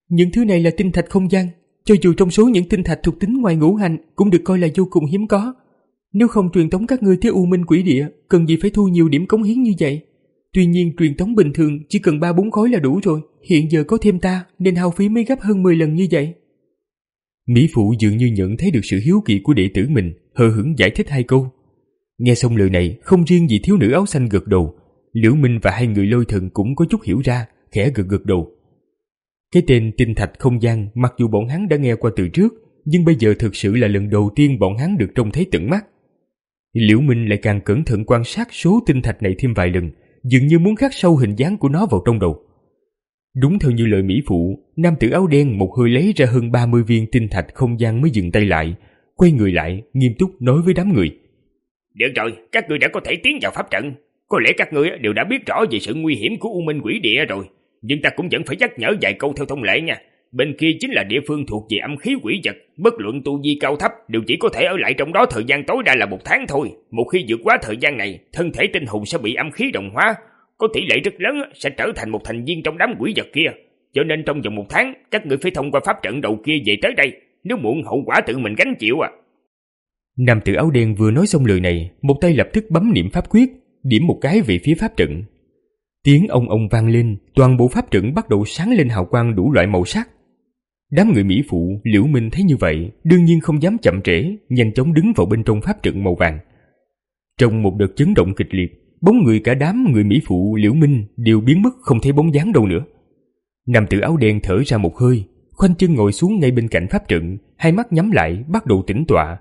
Những thứ này là tinh thạch không gian, cho dù trong số những tinh thạch thuộc tính ngoài ngũ hành cũng được coi là vô cùng hiếm có. Nếu không truyền tống các ngươi tới U Minh Quỷ Địa, cần gì phải thu nhiều điểm cống hiến như vậy? Tuy nhiên truyền tống bình thường chỉ cần ba bốn khối là đủ rồi, hiện giờ có thêm ta nên hao phí mới gấp hơn mười lần như vậy. Mỹ phụ dường như nhận thấy được sự hiếu kỳ của đệ tử mình, hờ hững giải thích hai câu. Nghe xong lời này, không riêng gì thiếu nữ áo xanh gật đầu, Liễu Minh và hai người Lôi Thần cũng có chút hiểu ra, khẽ gật gật đầu. Cái tên tinh thạch không gian mặc dù bọn hắn đã nghe qua từ trước, nhưng bây giờ thực sự là lần đầu tiên bọn hắn được trông thấy tận mắt. Liễu Minh lại càng cẩn thận quan sát số tinh thạch này thêm vài lần, dường như muốn khắc sâu hình dáng của nó vào trong đầu. Đúng theo như lời mỹ phụ, nam tử áo đen một hơi lấy ra hơn ba mươi viên tinh thạch không gian mới dừng tay lại, quay người lại, nghiêm túc nói với đám người. Được rồi, các ngươi đã có thể tiến vào pháp trận. Có lẽ các ngươi đều đã biết rõ về sự nguy hiểm của U Minh Quỷ Địa rồi, nhưng ta cũng vẫn phải nhắc nhở vài câu theo thông lệ nha. Bên kia chính là địa phương thuộc về âm khí quỷ vật, bất luận tu vi cao thấp đều chỉ có thể ở lại trong đó thời gian tối đa là một tháng thôi. Một khi vượt quá thời gian này, thân thể tinh hồn sẽ bị âm khí đồng hóa, có tỷ lệ rất lớn sẽ trở thành một thành viên trong đám quỷ vật kia. Cho nên trong vòng một tháng, các ngươi phải thông qua pháp trận đầu kia về tới đây, nếu muộn hậu quả tự mình gánh chịu à. Nam tử áo đen vừa nói xong lời này, một tay lập tức bấm niệm pháp quyết, điểm một cái về phía pháp trận. Tiếng ông ông vang lên, toàn bộ pháp trận bắt đầu sáng lên hào quang đủ loại màu sắc. Đám người mỹ phụ Liễu Minh thấy như vậy, đương nhiên không dám chậm trễ, nhanh chóng đứng vào bên trong pháp trận màu vàng. Trong một đợt chấn động kịch liệt, bóng người cả đám người mỹ phụ Liễu Minh đều biến mất không thấy bóng dáng đâu nữa. Nam tử áo đen thở ra một hơi, khoanh chân ngồi xuống ngay bên cạnh pháp trận, hai mắt nhắm lại bắt đầu tĩnh tọa.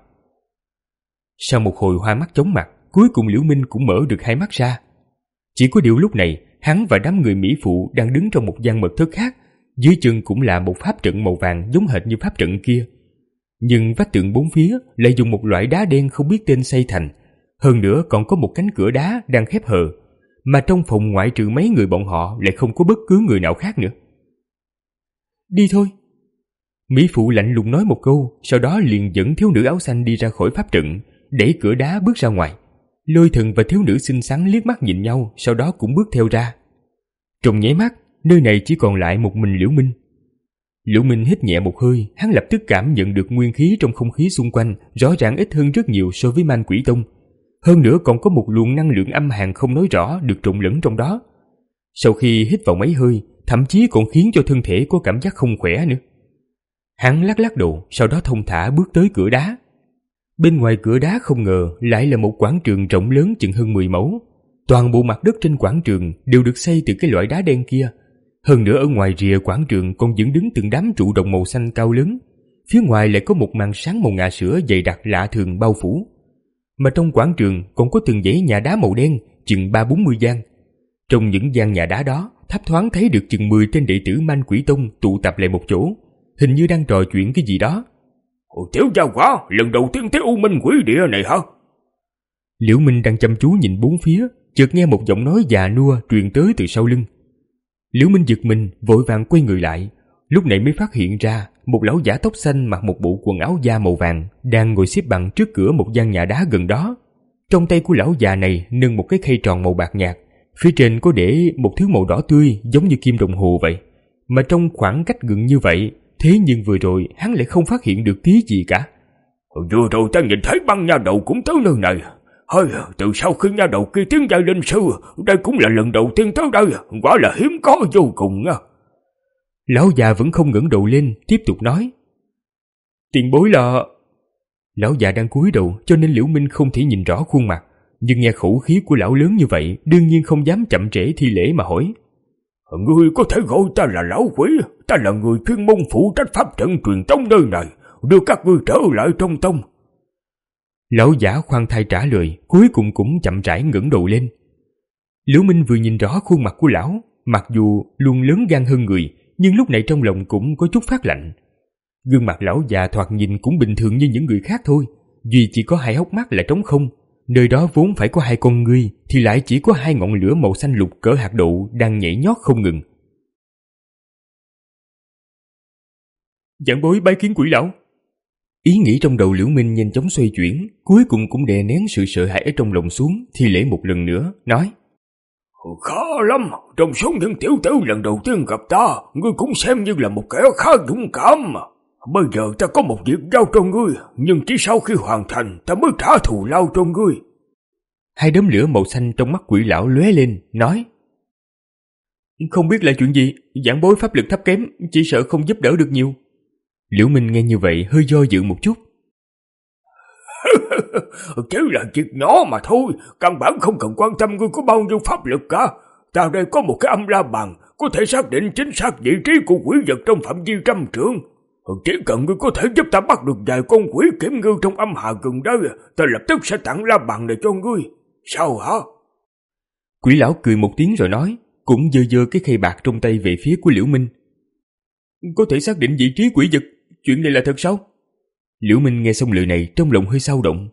Sau một hồi hoa mắt chóng mặt, cuối cùng Liễu Minh cũng mở được hai mắt ra. Chỉ có điều lúc này, hắn và đám người mỹ phụ đang đứng trong một gian mật thất khác, dưới chân cũng là một pháp trận màu vàng giống hệt như pháp trận kia. Nhưng vách tường bốn phía lại dùng một loại đá đen không biết tên xây thành, hơn nữa còn có một cánh cửa đá đang khép hờ, mà trong phòng ngoại trừ mấy người bọn họ lại không có bất cứ người nào khác nữa. Đi thôi. Mỹ phụ lạnh lùng nói một câu, sau đó liền dẫn thiếu nữ áo xanh đi ra khỏi pháp trận, đẩy cửa đá bước ra ngoài. Lôi Thần và thiếu nữ xinh xắn liếc mắt nhìn nhau, sau đó cũng bước theo ra. Trong nháy mắt, nơi này chỉ còn lại một mình Liễu Minh. Liễu Minh hít nhẹ một hơi, hắn lập tức cảm nhận được nguyên khí trong không khí xung quanh rõ ràng ít hơn rất nhiều so với Man Quỷ Tông. Hơn nữa còn có một luồng năng lượng âm hàn không nói rõ được trộn lẫn trong đó. Sau khi hít vào mấy hơi, thậm chí còn khiến cho thân thể có cảm giác không khỏe nữa. Hắn lắc lắc đầu, sau đó thông thả bước tới cửa đá. Bên ngoài cửa đá không ngờ lại là một quảng trường rộng lớn chừng hơn mười mẫu. Toàn bộ mặt đất trên quảng trường đều được xây từ cái loại đá đen kia. Hơn nữa ở ngoài rìa quảng trường còn dựng đứng từng đám trụ đồng màu xanh cao lớn. Phía ngoài lại có một màn sáng màu ngà sữa dày đặc lạ thường bao phủ. Mà trong quảng trường còn có từng dãy nhà đá màu đen chừng ba bốn mươi gian. Trong những gian nhà đá đó, thấp thoáng thấy được chừng mười tên đệ tử Man Quỷ Tông tụ tập lại một chỗ, hình như đang trò chuyện cái gì đó. Ồ, Tiểu gia quả, lần đầu tiên tới U Minh Quỷ Địa này hả? Liễu Minh đang chăm chú nhìn bốn phía, chợt nghe một giọng nói già nua truyền tới từ sau lưng. Liễu Minh giật mình, vội vàng quay người lại, lúc này mới phát hiện ra một lão giả tóc xanh mặc một bộ quần áo da màu vàng đang ngồi xếp bằng trước cửa một gian nhà đá gần đó. Trong tay của lão già này nâng một cái khay tròn màu bạc nhạt, phía trên có để một thứ màu đỏ tươi giống như kim đồng hồ vậy. Mà trong khoảng cách gần như vậy, thế nhưng vừa rồi hắn lại không phát hiện được tí gì cả. Vừa rồi ta nhìn thấy băng nha đầu cũng tới nơi này. Hơi, từ sau khi nha đầu kia tiến giai linh sư, đây cũng là lần đầu tiên tới đây, quả là hiếm có vô cùng nha. Lão già vẫn không ngẩng đầu lên, tiếp tục nói. Tiền bối là... Lão già đang cúi đầu cho nên Liễu Minh không thể nhìn rõ khuôn mặt, nhưng nghe khẩu khí của lão lớn như vậy, đương nhiên không dám chậm trễ thi lễ mà hỏi. Ngươi có thể gọi ta là lão quỷ, ta là người chuyên môn phụ trách pháp trận truyền tống nơi này, đưa các ngươi trở lại trong tông. Lão giả khoan thai trả lời, cuối cùng cũng chậm rãi ngẩng đầu lên. Liễu Minh vừa nhìn rõ khuôn mặt của lão, mặc dù luôn lớn gan hơn người, nhưng lúc này trong lòng cũng có chút phát lạnh. Gương mặt lão già thoạt nhìn cũng bình thường như những người khác thôi, duy chỉ có hai hốc mắt là trống không, nơi đó vốn phải có hai con ngươi thì lại chỉ có hai ngọn lửa màu xanh lục cỡ hạt đậu đang nhảy nhót không ngừng. Giảng bối bái kiến quỷ lão. Ý nghĩ trong đầu Liễu Minh nhanh chóng xoay chuyển, cuối cùng cũng đè nén sự sợ hãi ở trong lòng xuống, thi lễ một lần nữa, nói. Khó lắm, trong số những tiểu tử lần đầu tiên gặp ta, ngươi cũng xem như là một kẻ khá dũng cảm mà. Bây giờ ta có một việc giao cho ngươi, nhưng chỉ sau khi hoàn thành ta mới trả thù lao cho ngươi. Hai đốm lửa màu xanh trong mắt quỷ lão lóe lên, nói: Không biết là chuyện gì, giảng bối pháp lực thấp kém, chỉ sợ không giúp đỡ được nhiều. Liễu Minh nghe như vậy hơi do dự một chút. Chỉ là việc nhỏ mà thôi, căn bản không cần quan tâm ngươi có bao nhiêu pháp lực cả. Ta đây có một cái âm la bàn, có thể xác định chính xác vị trí của quỷ vật trong phạm vi trăm trượng. Chỉ cần ngươi có thể giúp ta bắt được vài con quỷ kiểm ngư trong âm hà gần đây, ta lập tức sẽ tặng la bàn này cho ngươi. Sao hả? Quỷ lão cười một tiếng rồi nói, cũng giơ giơ cái khay bạc trong tay về phía của Liễu Minh. Có thể xác định vị trí quỷ vật, chuyện này là thật sao? Liễu Minh nghe xong lời này trong lòng hơi xao động.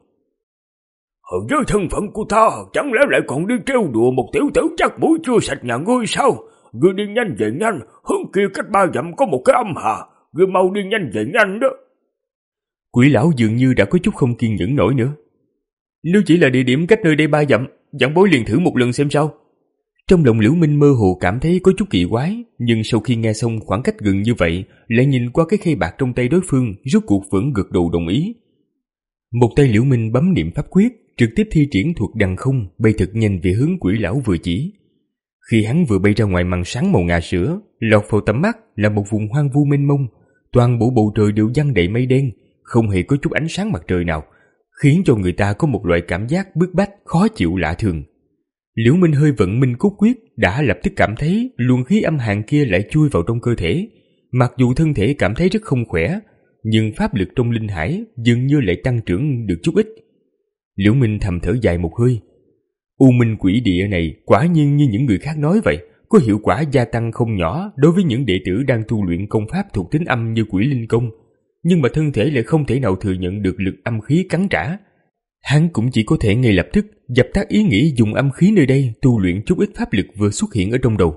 Với thân phận của ta, chẳng lẽ lại còn đi trêu đùa một tiểu tử chắc mũi chưa sạch nhà ngươi sao? Ngươi đi nhanh về nhanh, hướng kia cách ba dặm có một cái âm hà, ngươi mau đi nhanh về nhanh đó. Quỷ lão dường như đã có chút không kiên nhẫn nổi nữa. Nếu chỉ là địa điểm cách nơi đây ba dặm, giảng bối liền thử một lần xem sao. Trong lòng Liễu Minh mơ hồ cảm thấy có chút kỳ quái, nhưng sau khi nghe xong khoảng cách gần như vậy, lại nhìn qua cái khay bạc trong tay đối phương, rốt cuộc vẫn gật đầu đồng ý. Một tay Liễu Minh bấm niệm pháp quyết, trực tiếp thi triển thuật đằng không, bay thật nhanh về hướng quỷ lão vừa chỉ. Khi hắn vừa bay ra ngoài màn sáng màu ngà sữa, lọt vào tầm mắt là một vùng hoang vu mênh mông, toàn bộ bầu trời đều giăng đầy mây đen, không hề có chút ánh sáng mặt trời nào, khiến cho người ta có một loại cảm giác bức bách, khó chịu lạ thường. Liễu Minh hơi vận minh cốt quyết, đã lập tức cảm thấy luồng khí âm hàn kia lại chui vào trong cơ thể. Mặc dù thân thể cảm thấy rất không khỏe, nhưng pháp lực trong linh hải dường như lại tăng trưởng được chút ít. Liễu Minh thầm thở dài một hơi. U Minh Quỷ Địa này quả nhiên như những người khác nói vậy, có hiệu quả gia tăng không nhỏ đối với những đệ tử đang tu luyện công pháp thuộc tính âm như Quỷ Linh Công, nhưng mà thân thể lại không thể nào thừa nhận được lực âm khí cắn trả. Hắn cũng chỉ có thể ngay lập tức dập tắt ý nghĩ dùng âm khí nơi đây tu luyện chút ít pháp lực vừa xuất hiện ở trong đầu.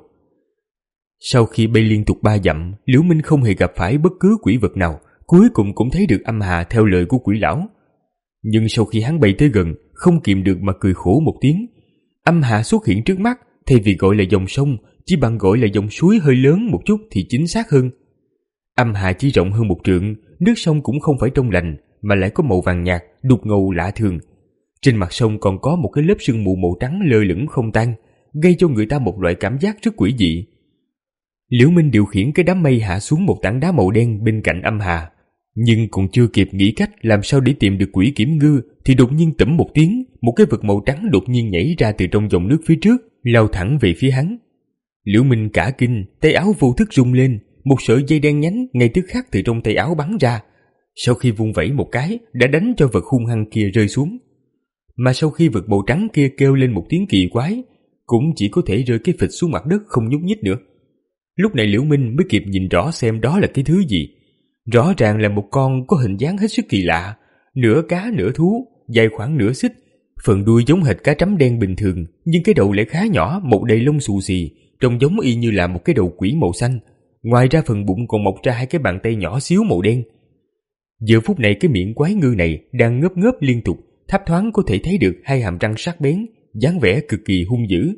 Sau khi bay liên tục ba dặm, Liễu Minh không hề gặp phải bất cứ quỷ vật nào, cuối cùng cũng thấy được âm hà theo lời của quỷ lão. Nhưng sau khi hắn bay tới gần, không kìm được mà cười khổ một tiếng. Âm hà xuất hiện trước mắt, thay vì gọi là dòng sông, chỉ bằng gọi là dòng suối hơi lớn một chút thì chính xác hơn. Âm hà chỉ rộng hơn một trượng, nước sông cũng không phải trong lành, mà lại có màu vàng nhạt, đục ngầu lạ thường. Trên mặt sông còn có một cái lớp sương mù màu trắng lơ lửng không tan, gây cho người ta một loại cảm giác rất quỷ dị. Liễu Minh điều khiển cái đám mây hạ xuống một tảng đá màu đen bên cạnh âm hà, nhưng còn chưa kịp nghĩ cách làm sao để tìm được quỷ kiểm ngư thì đột nhiên tẩm một tiếng, một cái vật màu trắng đột nhiên nhảy ra từ trong dòng nước phía trước, lao thẳng về phía hắn. Liễu Minh cả kinh, tay áo vô thức rung lên, một sợi dây đen nhánh ngay tức khắc từ trong tay áo bắn ra. Sau khi vung vẩy một cái, đã đánh cho vật hung hăng kia rơi xuống. Mà sau khi vật màu trắng kia kêu lên một tiếng kỳ quái, cũng chỉ có thể rơi cái phịch xuống mặt đất không nhúc nhích nữa. Lúc này Liễu Minh mới kịp nhìn rõ xem đó là cái thứ gì. Rõ ràng là một con có hình dáng hết sức kỳ lạ, nửa cá nửa thú, dài khoảng nửa xích, phần đuôi giống hệt cá trắm đen bình thường, nhưng cái đầu lại khá nhỏ, một đầy lông xù xì, trông giống y như là một cái đầu quỷ màu xanh. Ngoài ra phần bụng còn mọc ra hai cái bàn tay nhỏ xíu màu đen. Giờ phút này cái miệng quái ngư này đang ngớp ngớp liên tục, thấp thoáng có thể thấy được hai hàm răng sắc bén, dáng vẻ cực kỳ hung dữ.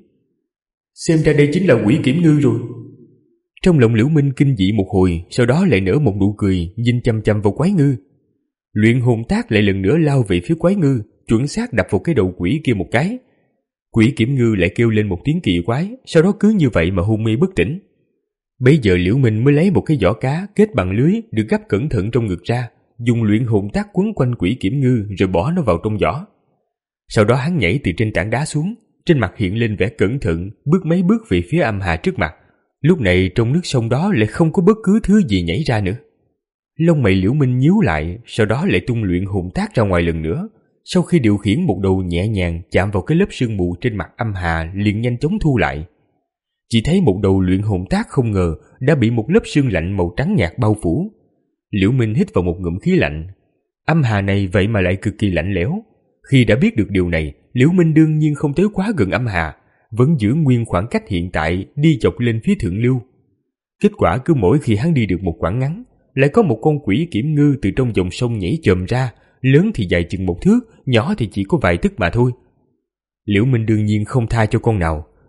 Xem ra đây chính là quỷ kiểm ngư rồi. Trong lòng Liễu Minh kinh dị một hồi, sau đó lại nở một nụ cười, nhìn chăm chăm vào quái ngư. Luyện hồn tác lại lần nữa lao về phía quái ngư, chuẩn xác đập vào cái đầu quỷ kia một cái. Quỷ kiểm ngư lại kêu lên một tiếng kỳ quái, sau đó cứ như vậy mà hôn mê bất tỉnh. Bây giờ Liễu Minh mới lấy một cái giỏ cá kết bằng lưới được gấp cẩn thận trong ngực ra, dùng luyện hồn tác quấn quanh quỷ kiểm ngư rồi bỏ nó vào trong giỏ. Sau đó hắn nhảy từ trên tảng đá xuống, trên mặt hiện lên vẻ cẩn thận, bước mấy bước về phía âm hà trước mặt. Lúc này trong nước sông đó lại không có bất cứ thứ gì nhảy ra nữa. Lông mày Liễu Minh nhíu lại, sau đó lại tung luyện hồn tác ra ngoài lần nữa. Sau khi điều khiển một đầu nhẹ nhàng chạm vào cái lớp sương mù trên mặt âm hà, liền nhanh chóng thu lại. Chỉ thấy một đầu luyện hồn tác không ngờ đã bị một lớp sương lạnh màu trắng nhạt bao phủ. Liễu Minh hít vào một ngụm khí lạnh. Âm hà này vậy mà lại cực kỳ lạnh lẽo. Khi đã biết được điều này, Liễu Minh đương nhiên không tới quá gần âm hà, vẫn giữ nguyên khoảng cách hiện tại đi dọc lên phía thượng lưu. Kết quả cứ mỗi khi hắn đi được một quãng ngắn, lại có một con quỷ kiểm ngư từ trong dòng sông nhảy chồm ra, lớn thì dài chừng một thước, nhỏ thì chỉ có vài tấc mà thôi. Liễu Minh đương nhiên không tha cho con nào,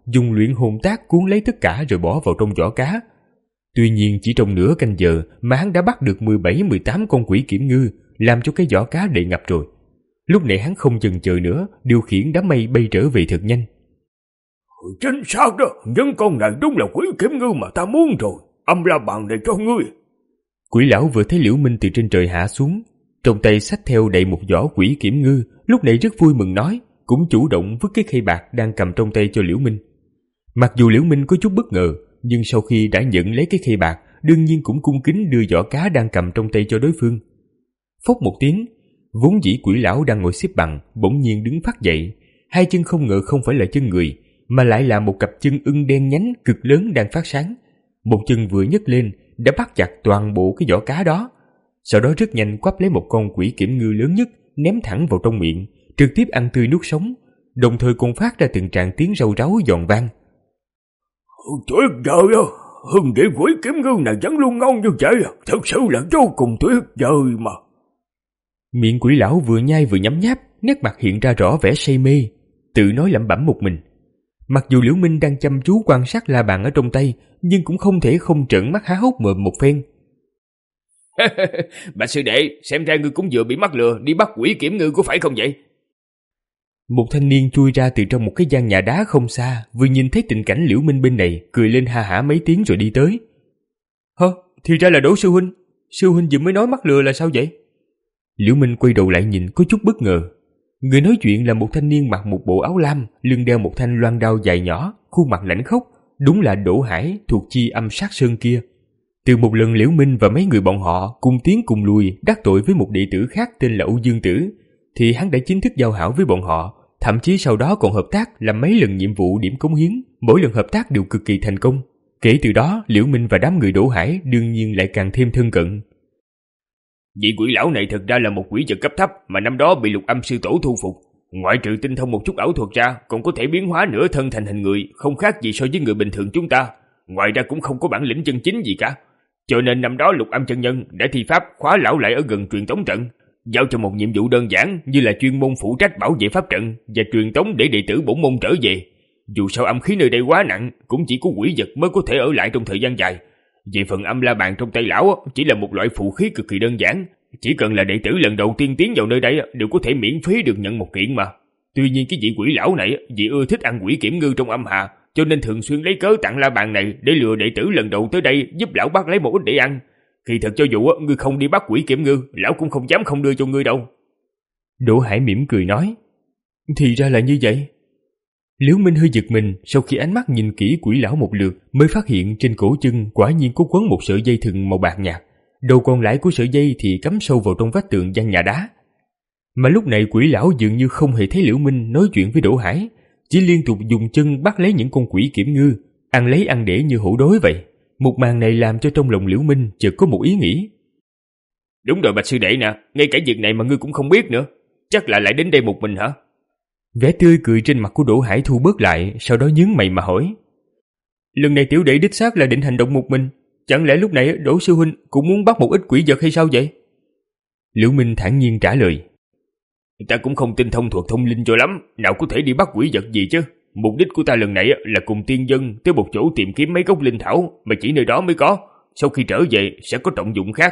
dùng luyện hồn tác cuốn lấy tất cả rồi bỏ vào trong giỏ cá. Tuy nhiên chỉ trong nửa canh giờ mà hắn đã bắt được mười bảy mười tám con quỷ kiểm ngư, làm cho cái giỏ cá đầy ngập rồi. Lúc này hắn không chần chờ nữa, điều khiển đám mây bay trở về thật nhanh. Chính xác đó, những con này đúng là quỷ kiểm ngư mà ta muốn rồi. Âm la bàn này cho ngươi. Quỷ lão vừa thấy Liễu Minh từ trên trời hạ xuống, trong tay xách theo đầy một giỏ quỷ kiểm ngư, lúc này rất vui mừng nói, cũng chủ động vứt cái khay bạc đang cầm trong tay cho Liễu Minh. Mặc dù Liễu Minh có chút bất ngờ, nhưng sau khi đã nhận lấy cái khay bạc, đương nhiên cũng cung kính đưa giỏ cá đang cầm trong tay cho đối phương. Phốc một tiếng, vốn dĩ quỷ lão đang ngồi xếp bằng bỗng nhiên đứng phát dậy, hai chân không ngờ không phải là chân người, mà lại là một cặp chân ưng đen nhánh cực lớn đang phát sáng. Một chân vừa nhấc lên đã bắt chặt toàn bộ cái giỏ cá đó, sau đó rất nhanh quắp lấy một con quỷ kiểm ngư lớn nhất, ném thẳng vào trong miệng, trực tiếp ăn tươi nuốt sống, đồng thời còn phát ra từng tràng tiếng râu ráu giòn vang. Tuyệt vời á, hương vị quỷ kiểm ngư này vẫn luôn ngon như vậy, thật sự là vô cùng tuyệt vời mà. Miệng quỷ lão vừa nhai vừa nhấm nháp, nét mặt hiện ra rõ vẻ say mê, tự nói lẩm bẩm một mình. Mặc dù Liễu Minh đang chăm chú quan sát la bàn ở trong tay, nhưng cũng không thể không trợn mắt há hốc mồm một phen. Bạch sư đệ, xem ra ngươi cũng vừa bị mắc lừa đi bắt quỷ kiểm ngư có phải không vậy? Một thanh niên chui ra từ trong một cái gian nhà đá không xa, vừa nhìn thấy tình cảnh Liễu Minh bên này, cười lên ha hả mấy tiếng rồi đi tới. Hơ, thì ra là Đỗ sư huynh, sư huynh vừa mới nói mắc lừa là sao vậy? Liễu Minh quay đầu lại nhìn có chút bất ngờ. Người nói chuyện là một thanh niên mặc một bộ áo lam, lưng đeo một thanh loan đao dài nhỏ, khuôn mặt lãnh khốc, đúng là Đỗ Hải thuộc chi Âm Sát Sơn kia. Từ một lần Liễu Minh và mấy người bọn họ cùng tiến cùng lùi đắc tội với một đệ tử khác tên là Âu Dương Tử, thì hắn đã chính thức giao hảo với bọn họ, thậm chí sau đó còn hợp tác làm mấy lần nhiệm vụ điểm cống hiến, mỗi lần hợp tác đều cực kỳ thành công. Kể từ đó, Liễu Minh và đám người Đỗ Hải đương nhiên lại càng thêm thân cận. Vị quỷ lão này thực ra là một quỷ vật cấp thấp mà năm đó bị Lục Âm sư tổ thu phục. Ngoại trừ tinh thông một chút ảo thuật ra, còn có thể biến hóa nửa thân thành hình người, không khác gì so với người bình thường chúng ta. Ngoài ra cũng không có bản lĩnh chân chính gì cả. Cho nên năm đó Lục Âm chân nhân đã thi pháp khóa lão lại ở gần truyền tống trận, giao cho một nhiệm vụ đơn giản như là chuyên môn phụ trách bảo vệ pháp trận và truyền tống để đệ tử bổn môn trở về. Dù sao âm khí nơi đây quá nặng, cũng chỉ có quỷ vật mới có thể ở lại trong thời gian dài. Về phần âm la bàn trong tay lão chỉ là một loại phụ khí cực kỳ đơn giản, chỉ cần là đệ tử lần đầu tiên tiến vào nơi đây đều có thể miễn phí được nhận một kiện mà. Tuy nhiên cái vị quỷ lão này vì ưa thích ăn quỷ kiểm ngư trong âm hà, cho nên thường xuyên lấy cớ tặng la bàn này để lừa đệ tử lần đầu tới đây giúp lão bắt lấy một ít để ăn. Kỳ thật cho dù ngươi không đi bắt quỷ kiểm ngư, lão cũng không dám không đưa cho ngươi đâu. Đỗ Hải mỉm cười nói, thì ra là như vậy. Liễu Minh hơi giật mình, sau khi ánh mắt nhìn kỹ quỷ lão một lượt mới phát hiện trên cổ chân quả nhiên có quấn một sợi dây thừng màu bạc nhạt, đầu còn lại của sợi dây thì cắm sâu vào trong vách tường gian nhà đá. Mà lúc này quỷ lão dường như không hề thấy Liễu Minh nói chuyện với Đỗ Hải, chỉ liên tục dùng chân bắt lấy những con quỷ kiểm ngư, ăn lấy ăn để như hổ đói vậy. Một màn này làm cho trong lòng Liễu Minh chợt có một ý nghĩ. Đúng rồi Bạch sư đệ nè, ngay cả việc này mà ngươi cũng không biết nữa, chắc là lại đến đây một mình hả? Vẻ tươi cười trên mặt của Đỗ Hải thu bớt lại, sau đó nhướng mày mà hỏi, lần này tiểu đệ đích xác là định hành động một mình, chẳng lẽ lúc này Đỗ sư huynh cũng muốn bắt một ít quỷ vật hay sao vậy? Liễu Minh thản nhiên trả lời, ta cũng không tinh thông thuật thông linh cho lắm, nào có thể đi bắt quỷ vật gì chứ. Mục đích của ta lần này là cùng tiên dân tới một chỗ tìm kiếm mấy gốc linh thảo mà chỉ nơi đó mới có, sau khi trở về sẽ có trọng dụng khác.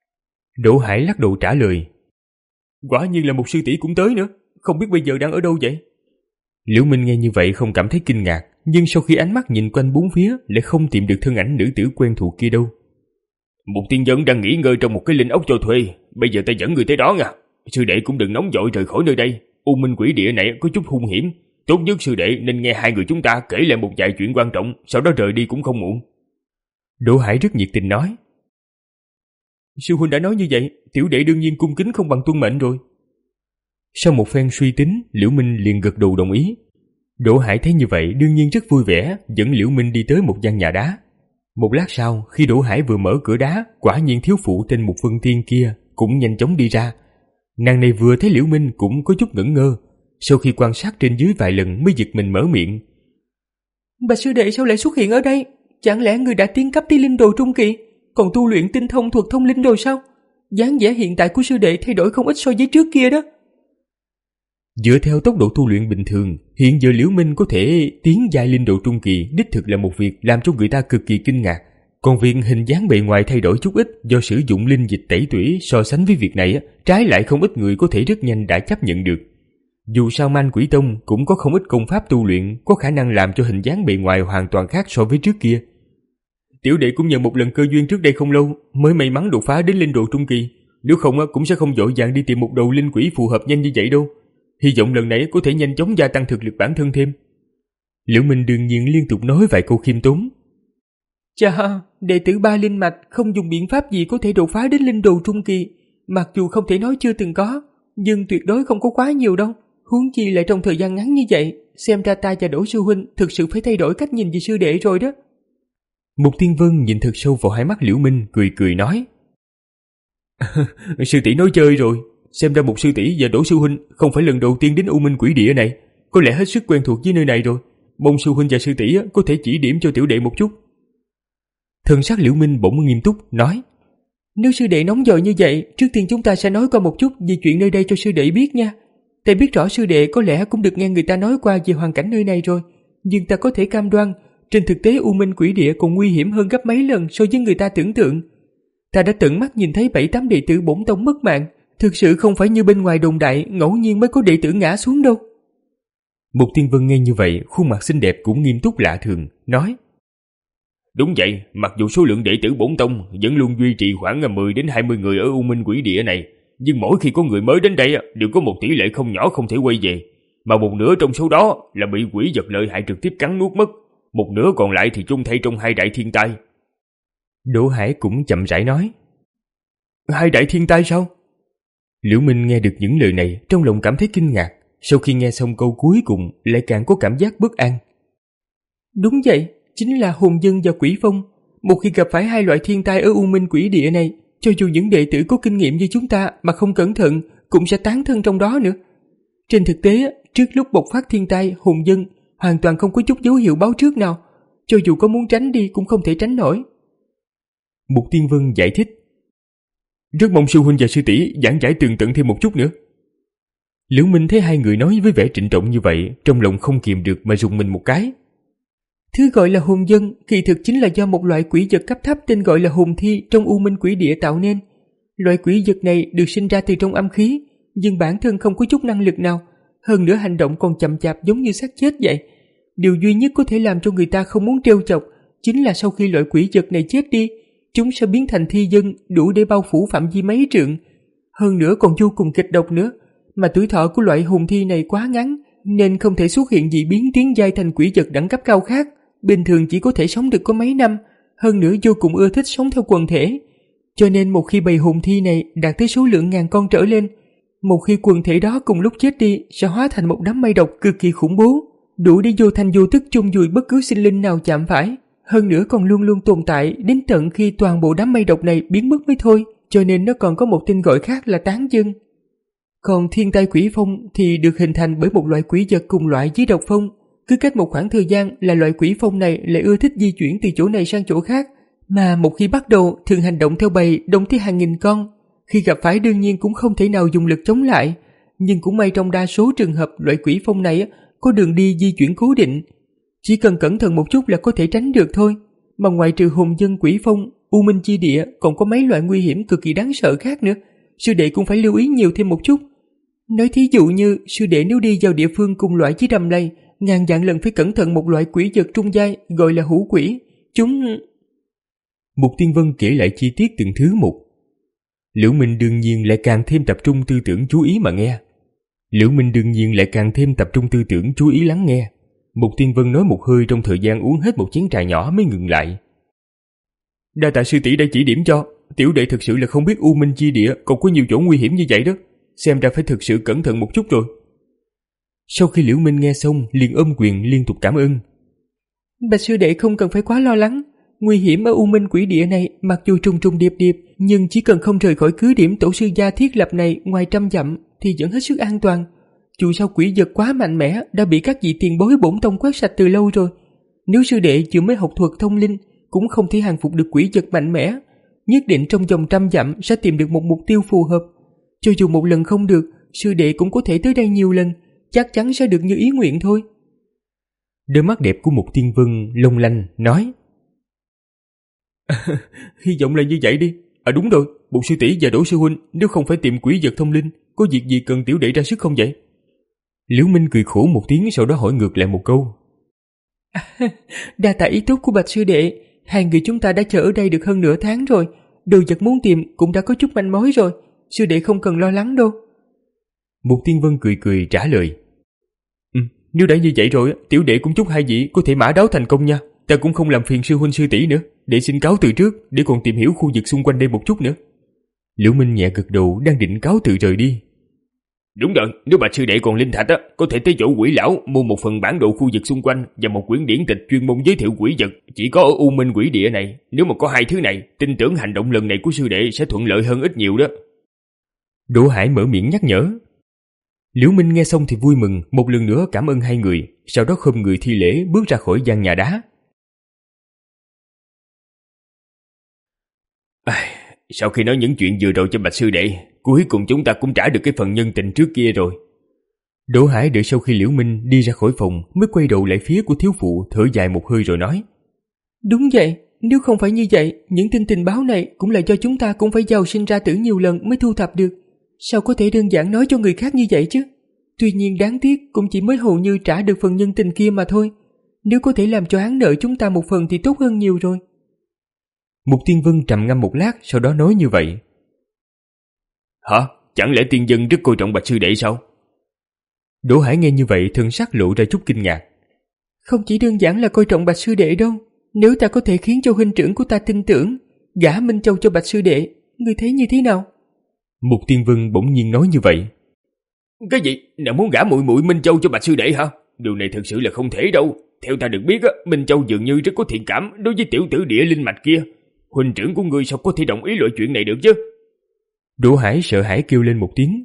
Đỗ Hải lắc đầu trả lời, quả nhiên là một sư tỷ cũng tới nữa, không biết bây giờ đang ở đâu vậy? Liễu Minh nghe như vậy không cảm thấy kinh ngạc, nhưng sau khi ánh mắt nhìn quanh bốn phía lại không tìm được thân ảnh nữ tử quen thuộc kia đâu. Một tiên dân đang nghỉ ngơi trong một cái linh ốc cho thuê, bây giờ ta dẫn người tới đó nha. Sư đệ cũng đừng nóng vội rời khỏi nơi đây, U Minh quỷ địa này có chút hung hiểm, tốt nhất sư đệ nên nghe hai người chúng ta kể lại một vài chuyện quan trọng, sau đó rời đi cũng không muộn. Đỗ Hải rất nhiệt tình nói, sư huynh đã nói như vậy, tiểu đệ đương nhiên cung kính không bằng tuân mệnh rồi. Sau một phen suy tính, Liễu Minh liền gật đầu đồng ý. Đỗ Hải thấy như vậy đương nhiên rất vui vẻ, dẫn Liễu Minh đi tới một gian nhà đá. Một lát sau, khi Đỗ Hải vừa mở cửa đá, quả nhiên thiếu phụ tên Mục Vân Tiên kia cũng nhanh chóng đi ra. Nàng này vừa thấy Liễu Minh cũng có chút ngẩn ngơ, sau khi quan sát trên dưới vài lần mới giật mình mở miệng. Bạch sư đệ sao lại xuất hiện ở đây? Chẳng lẽ người đã tiến cấp tới linh đồ trung kỳ, còn tu luyện tinh thông thuật thông linh rồi sao? Dáng vẻ hiện tại của sư đệ thay đổi không ít so với trước kia đó. Dựa theo tốc độ tu luyện bình thường, hiện giờ Liễu Minh có thể tiến giai linh độ trung kỳ đích thực là một việc làm cho người ta cực kỳ kinh ngạc. Còn việc hình dáng bề ngoài thay đổi chút ít do sử dụng linh dịch tẩy tủy so sánh với việc này, trái lại không ít người có thể rất nhanh đã chấp nhận được. Dù sao Man Quỷ Tông cũng có không ít công pháp tu luyện có khả năng làm cho hình dáng bề ngoài hoàn toàn khác so với trước kia. Tiểu đệ cũng nhận một lần cơ duyên trước đây không lâu mới may mắn đột phá đến linh độ trung kỳ, nếu không cũng sẽ không vội vàng đi tìm một đầu linh quỷ phù hợp nhanh như vậy đâu. Hy vọng lần này có thể nhanh chóng gia tăng thực lực bản thân thêm. Liễu Minh đương nhiên liên tục nói vài câu khiêm tốn. Chà, đệ tử ba linh mạch không dùng biện pháp gì có thể đột phá đến linh đồ trung kỳ, mặc dù không thể nói chưa từng có, nhưng tuyệt đối không có quá nhiều đâu. Huống chi lại trong thời gian ngắn như vậy, xem ra ta và Đỗ sư huynh thực sự phải thay đổi cách nhìn về sư đệ rồi đó. Mục Tiên Vân nhìn thật sâu vào hai mắt Liễu Minh, cười cười nói. Sư tỷ nói chơi rồi, xem ra Mục sư tỷ và Đỗ sư huynh không phải lần đầu tiên đến U Minh Quỷ Địa này, có lẽ hết sức quen thuộc với nơi này rồi. Mong sư huynh và sư tỷ có thể chỉ điểm cho tiểu đệ một chút. Thần sắc Liễu Minh bỗng nghiêm túc nói. Nếu sư đệ nóng vội như vậy, trước tiên chúng ta sẽ nói qua một chút về chuyện nơi đây cho sư đệ biết nha. Ta biết rõ sư đệ có lẽ cũng được nghe người ta nói qua về hoàn cảnh nơi này rồi, nhưng ta có thể cam đoan, trên thực tế U Minh Quỷ Địa còn nguy hiểm hơn gấp mấy lần so với người ta tưởng tượng. Ta đã tận mắt nhìn thấy bảy tám đệ tử bổn tông mất mạng, thực sự không phải như bên ngoài đồn đại ngẫu nhiên mới có đệ tử ngã xuống đâu. Mục Tiên Vân nghe như vậy, khuôn mặt xinh đẹp cũng nghiêm túc lạ thường, nói. Đúng vậy, mặc dù số lượng đệ tử bổn tông vẫn luôn duy trì khoảng mười đến hai mươi người ở U Minh Quỷ Địa này, nhưng mỗi khi có người mới đến đây đều có một tỷ lệ không nhỏ không thể quay về, mà một nửa trong số đó là bị quỷ vật lợi hại trực tiếp cắn nuốt mất, một nửa còn lại thì chung thay trong hai đại thiên tai. Đỗ Hải cũng chậm rãi nói. Hai đại thiên tai sao? Liễu Minh nghe được những lời này trong lòng cảm thấy kinh ngạc, sau khi nghe xong câu cuối cùng lại càng có cảm giác bất an. Đúng vậy, chính là hồn dân và quỷ phong. Một khi gặp phải hai loại thiên tai ở U Minh Quỷ Địa này, cho dù những đệ tử có kinh nghiệm như chúng ta mà không cẩn thận cũng sẽ tán thân trong đó nữa. Trên thực tế, trước lúc bộc phát thiên tai, hồn dân hoàn toàn không có chút dấu hiệu báo trước nào, cho dù có muốn tránh đi cũng không thể tránh nổi. Mục Tiên Vân giải thích. Rất mong sư huynh và sư tỷ giảng giải tường tận thêm một chút nữa. Liễu Minh thấy hai người nói với vẻ trịnh trọng như vậy, trong lòng không kìm được mà rùng mình một cái. Thứ gọi là hồn dân kỳ thực chính là do một loại quỷ vật cấp thấp tên gọi là hồn thi trong U Minh Quỷ Địa tạo nên. Loại quỷ vật này được sinh ra từ trong âm khí, nhưng bản thân không có chút năng lực nào, hơn nữa hành động còn chậm chạp giống như xác chết vậy. Điều duy nhất có thể làm cho người ta không muốn trêu chọc chính là sau khi loại quỷ vật này chết đi, chúng sẽ biến thành thi dân đủ để bao phủ phạm vi mấy trượng. Hơn nữa còn vô cùng kịch độc nữa, mà tuổi thọ của loại hồn thi này quá ngắn nên không thể xuất hiện dị biến tiến giai thành quỷ vật đẳng cấp cao khác, bình thường chỉ có thể sống được có mấy năm, hơn nữa vô cùng ưa thích sống theo quần thể. Cho nên một khi bầy hồn thi này đạt tới số lượng ngàn con trở lên, một khi quần thể đó cùng lúc chết đi sẽ hóa thành một đám mây độc cực kỳ khủng bố, đủ để vô thành vô tức chôn vùi bất cứ sinh linh nào chạm phải, hơn nữa còn luôn luôn tồn tại đến tận khi toàn bộ đám mây độc này biến mất mới thôi, cho nên nó còn có một tên gọi khác là tán dân. Còn thiên tai quỷ phong thì được hình thành bởi một loại quỷ vật cùng loại với độc phong, cứ cách một khoảng thời gian là loại quỷ phong này lại ưa thích di chuyển từ chỗ này sang chỗ khác, mà một khi bắt đầu thường hành động theo bầy đông tới hàng nghìn con. Khi gặp phải đương nhiên cũng không thể nào dùng lực chống lại, nhưng cũng may trong đa số trường hợp loại quỷ phong này có đường đi di chuyển cố định, chỉ cần cẩn thận một chút là có thể tránh được thôi. Mà ngoài trừ hồn dân quỷ phong, U Minh Chi Địa còn có mấy loại nguy hiểm cực kỳ đáng sợ khác nữa, sư đệ cũng phải lưu ý nhiều thêm một chút. Nói thí dụ như sư đệ nếu đi vào địa phương cùng loại với đầm lầy, ngàn vạn lần phải cẩn thận một loại quỷ vật trung giai gọi là hữu quỷ. Chúng... Mục Tiên Vân kể lại chi tiết từng thứ một. Liễu Minh đương nhiên lại càng thêm tập trung tư tưởng chú ý mà nghe. Liễu Minh đương nhiên lại càng thêm tập trung tư tưởng chú ý lắng nghe. Mục Tiên Vân nói một hơi trong thời gian uống hết một chén trà nhỏ mới ngừng lại. Đa tạ sư tỷ đã chỉ điểm cho, tiểu đệ thực sự là không biết U Minh Chi Địa còn có nhiều chỗ nguy hiểm như vậy đó, xem ra phải thực sự cẩn thận một chút rồi. Sau khi Liễu Minh nghe xong liền ôm quyền liên tục cảm ơn. Bạch sư đệ không cần phải quá lo lắng, nguy hiểm ở U Minh Quỷ Địa này mặc dù trùng trùng điệp điệp, nhưng chỉ cần không rời khỏi cứ điểm tổ sư gia thiết lập này ngoài trăm dặm thì vẫn hết sức an toàn. Dù sao quỷ vật quá mạnh mẽ đã bị các vị tiền bối bổn tông quét sạch từ lâu rồi. Nếu sư đệ chưa mới học thuật thông linh cũng không thể hàng phục được quỷ vật mạnh mẽ, nhất định trong vòng trăm dặm sẽ tìm được một mục tiêu phù hợp. Cho dù một lần không được, sư đệ cũng có thể tới đây nhiều lần, chắc chắn sẽ được như ý nguyện thôi. Đôi mắt đẹp của Mục Tiên Vân long lanh nói: Hy vọng là như vậy đi. À đúng rồi, Bụt sư tỷ và Đỗ sư huynh nếu không phải tìm quỷ vật thông linh, có việc gì cần tiểu đệ ra sức không vậy? Liễu Minh cười khổ một tiếng, sau đó hỏi ngược lại một câu: à, đa tạ ý tốt của Bạch sư đệ, hai người chúng ta đã chờ ở đây được hơn nửa tháng rồi, đồ vật muốn tìm cũng đã có chút manh mối rồi, sư đệ không cần lo lắng đâu. Mục Tiên Vân cười cười trả lời: ừ, nếu đã như vậy rồi, tiểu đệ cũng chúc hai vị có thể mã đáo thành công nha. Ta cũng không làm phiền sư huynh sư tỷ nữa, để xin cáo từ trước, để còn tìm hiểu khu vực xung quanh đây một chút nữa. Liễu Minh nhẹ gật đầu, đang định cáo từ rời đi. Đúng rồi, nếu Bạch sư đệ còn linh thạch á, có thể tới chỗ quỷ lão mua một phần bản đồ khu vực xung quanh và một quyển điển tịch chuyên môn giới thiệu quỷ vật, chỉ có ở U Minh quỷ địa này. Nếu mà có hai thứ này, tin tưởng hành động lần này của sư đệ sẽ thuận lợi hơn ít nhiều đó. Đỗ Hải mở miệng nhắc nhở. Liễu Minh nghe xong thì vui mừng, một lần nữa cảm ơn hai người, sau đó khom người thi lễ bước ra khỏi gian nhà đá. À, sau khi nói những chuyện vừa rồi cho Bạch sư đệ, cuối cùng chúng ta cũng trả được cái phần nhân tình trước kia rồi. Đỗ Hải đợi sau khi Liễu Minh đi ra khỏi phòng mới quay đầu lại phía của thiếu phụ, thở dài một hơi rồi nói: Đúng vậy, nếu không phải như vậy, những tin tình báo này cũng là do chúng ta cũng phải giàu sinh ra tử nhiều lần mới thu thập được. Sao có thể đơn giản nói cho người khác như vậy chứ? Tuy nhiên đáng tiếc cũng chỉ mới hầu như trả được phần nhân tình kia mà thôi. Nếu có thể làm cho hắn nợ chúng ta một phần thì tốt hơn nhiều rồi. Mục Tiên Vân trầm ngâm một lát, sau đó nói như vậy. Hả? Chẳng lẽ tiên dân rất coi trọng Bạch sư đệ sao? Đỗ Hải nghe như vậy thân sắc lộ ra chút kinh ngạc. Không chỉ đơn giản là coi trọng Bạch sư đệ đâu. Nếu ta có thể khiến cho huynh trưởng của ta tin tưởng, gả Minh Châu cho Bạch sư đệ, ngươi thấy như thế nào? Mục Tiên Vân bỗng nhiên nói như vậy. Cái gì? Nàng muốn gả muội muội Minh Châu cho Bạch sư đệ hả? Điều này thật sự là không thể đâu. Theo ta được biết, Minh Châu dường như rất có thiện cảm đối với tiểu tử địa linh mạch kia. Huynh trưởng của ngươi sao có thể đồng ý loại chuyện này được chứ? Đỗ Hải sợ hãi kêu lên một tiếng.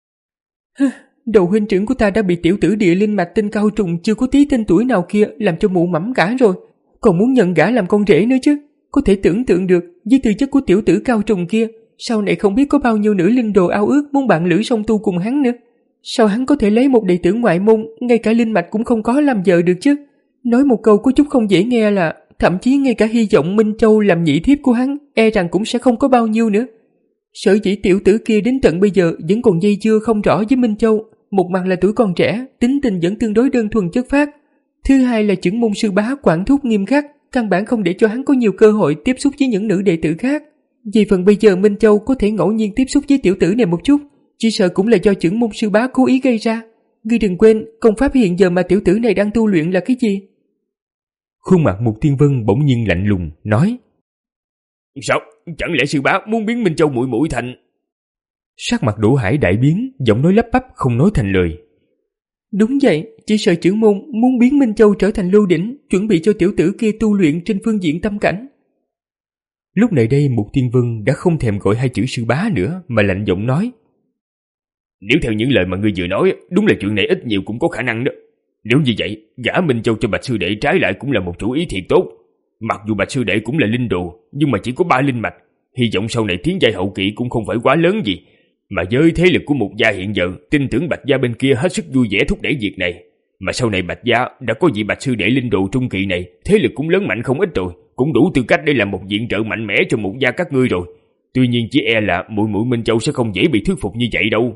Đầu huynh trưởng của ta đã bị tiểu tử địa linh mạch tên Cao Trùng chưa có tí tên tuổi nào kia làm cho mụ mẫm cả rồi, còn muốn nhận gả làm con rể nữa chứ. Có thể tưởng tượng được với tư chất của tiểu tử Cao Trùng kia, sau này không biết có bao nhiêu nữ linh đồ ao ước muốn bạn lữ song tu cùng hắn nữa. Sao hắn có thể lấy một đệ tử ngoại môn, ngay cả linh mạch cũng không có làm vợ được chứ? Nói một câu có chút không dễ nghe là thậm chí ngay cả hy vọng Minh Châu làm nhị thiếp của hắn e rằng cũng sẽ không có bao nhiêu nữa. Sở dĩ tiểu tử kia đến tận bây giờ vẫn còn dây dưa không rõ với Minh Châu, một mặt là tuổi còn trẻ, tính tình vẫn tương đối đơn thuần chất phác, thứ hai là chưởng môn sư bá quản thúc nghiêm khắc, căn bản không để cho hắn có nhiều cơ hội tiếp xúc với những nữ đệ tử khác. Vì phần bây giờ Minh Châu có thể ngẫu nhiên tiếp xúc với tiểu tử này một chút, chỉ sợ cũng là do chưởng môn sư bá cố ý gây ra. Ngươi đừng quên, công pháp hiện giờ mà tiểu tử này đang tu luyện là cái gì? Khuôn mặt Mục Tiên Vân bỗng nhiên lạnh lùng nói. Sao? Chẳng lẽ sư bá muốn biến Minh Châu muội muội thành... Sắc mặt Đỗ Hải đại biến, giọng nói lắp bắp không nói thành lời. Đúng vậy, chỉ sợ chưởng môn muốn biến Minh Châu trở thành lưu đỉnh, chuẩn bị cho tiểu tử kia tu luyện trên phương diện tâm cảnh. Lúc này đây Mục Tiên Vân đã không thèm gọi hai chữ sư bá nữa, mà lạnh giọng nói. Nếu theo những lời mà ngươi vừa nói, đúng là chuyện này ít nhiều cũng có khả năng đó. Nếu như vậy, gả Minh Châu cho Bạch sư đệ trái lại cũng là một chủ ý thiệt tốt. Mặc dù Bạch sư đệ cũng là linh đồ, nhưng mà chỉ có ba linh mạch, hy vọng sau này tiến giai hậu kỳ cũng không phải quá lớn gì. Mà với thế lực của Mục gia hiện giờ, tin tưởng Bạch gia bên kia hết sức vui vẻ thúc đẩy việc này. Mà sau này Bạch gia đã có vị Bạch sư đệ linh đồ trung kỳ này, thế lực cũng lớn mạnh không ít rồi, cũng đủ tư cách để làm một viện trợ mạnh mẽ cho Mục gia các ngươi rồi. Tuy nhiên chỉ e là muội muội Minh Châu sẽ không dễ bị thuyết phục như vậy đâu.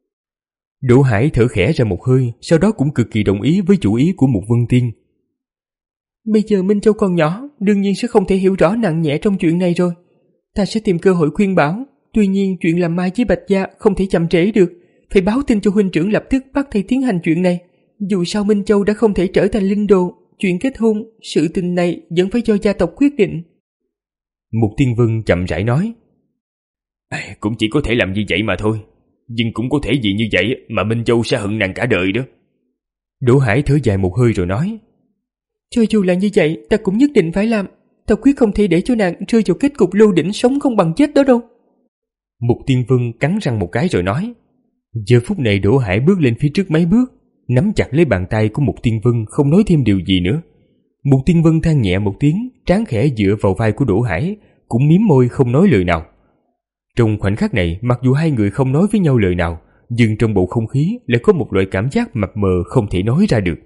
Đỗ Hải thở khẽ ra một hơi, sau đó cũng cực kỳ đồng ý với chủ ý của Mục Vân Tiên. Bây giờ Minh Châu còn nhỏ, đương nhiên sẽ không thể hiểu rõ nặng nhẹ trong chuyện này rồi. Ta sẽ tìm cơ hội khuyên bảo. Tuy nhiên chuyện làm mai với Bạch gia không thể chậm trễ được, phải báo tin cho huynh trưởng lập tức bắt tay tiến hành chuyện này. Dù sao Minh Châu đã không thể trở thành linh đồ, chuyện kết hôn, sự tình này vẫn phải do gia tộc quyết định. Mục Tiên Vân chậm rãi nói. À, cũng chỉ có thể làm như vậy mà thôi. Nhưng cũng có thể vì như vậy mà Minh Châu sẽ hận nàng cả đời đó. Đỗ Hải thở dài một hơi rồi nói. Cho dù là như vậy, ta cũng nhất định phải làm. Ta quyết không thể để cho nàng rơi vào kết cục lưu đỉnh sống không bằng chết đó đâu. Mục Tiên Vân cắn răng một cái rồi nói. Giờ phút này Đỗ Hải bước lên phía trước mấy bước, nắm chặt lấy bàn tay của Mục Tiên Vân, không nói thêm điều gì nữa. Mục Tiên Vân than nhẹ một tiếng, trán khẽ dựa vào vai của Đỗ Hải, cũng mím môi không nói lời nào. Trong khoảnh khắc này, mặc dù hai người không nói với nhau lời nào, nhưng trong bầu không khí lại có một loại cảm giác mập mờ không thể nói ra được.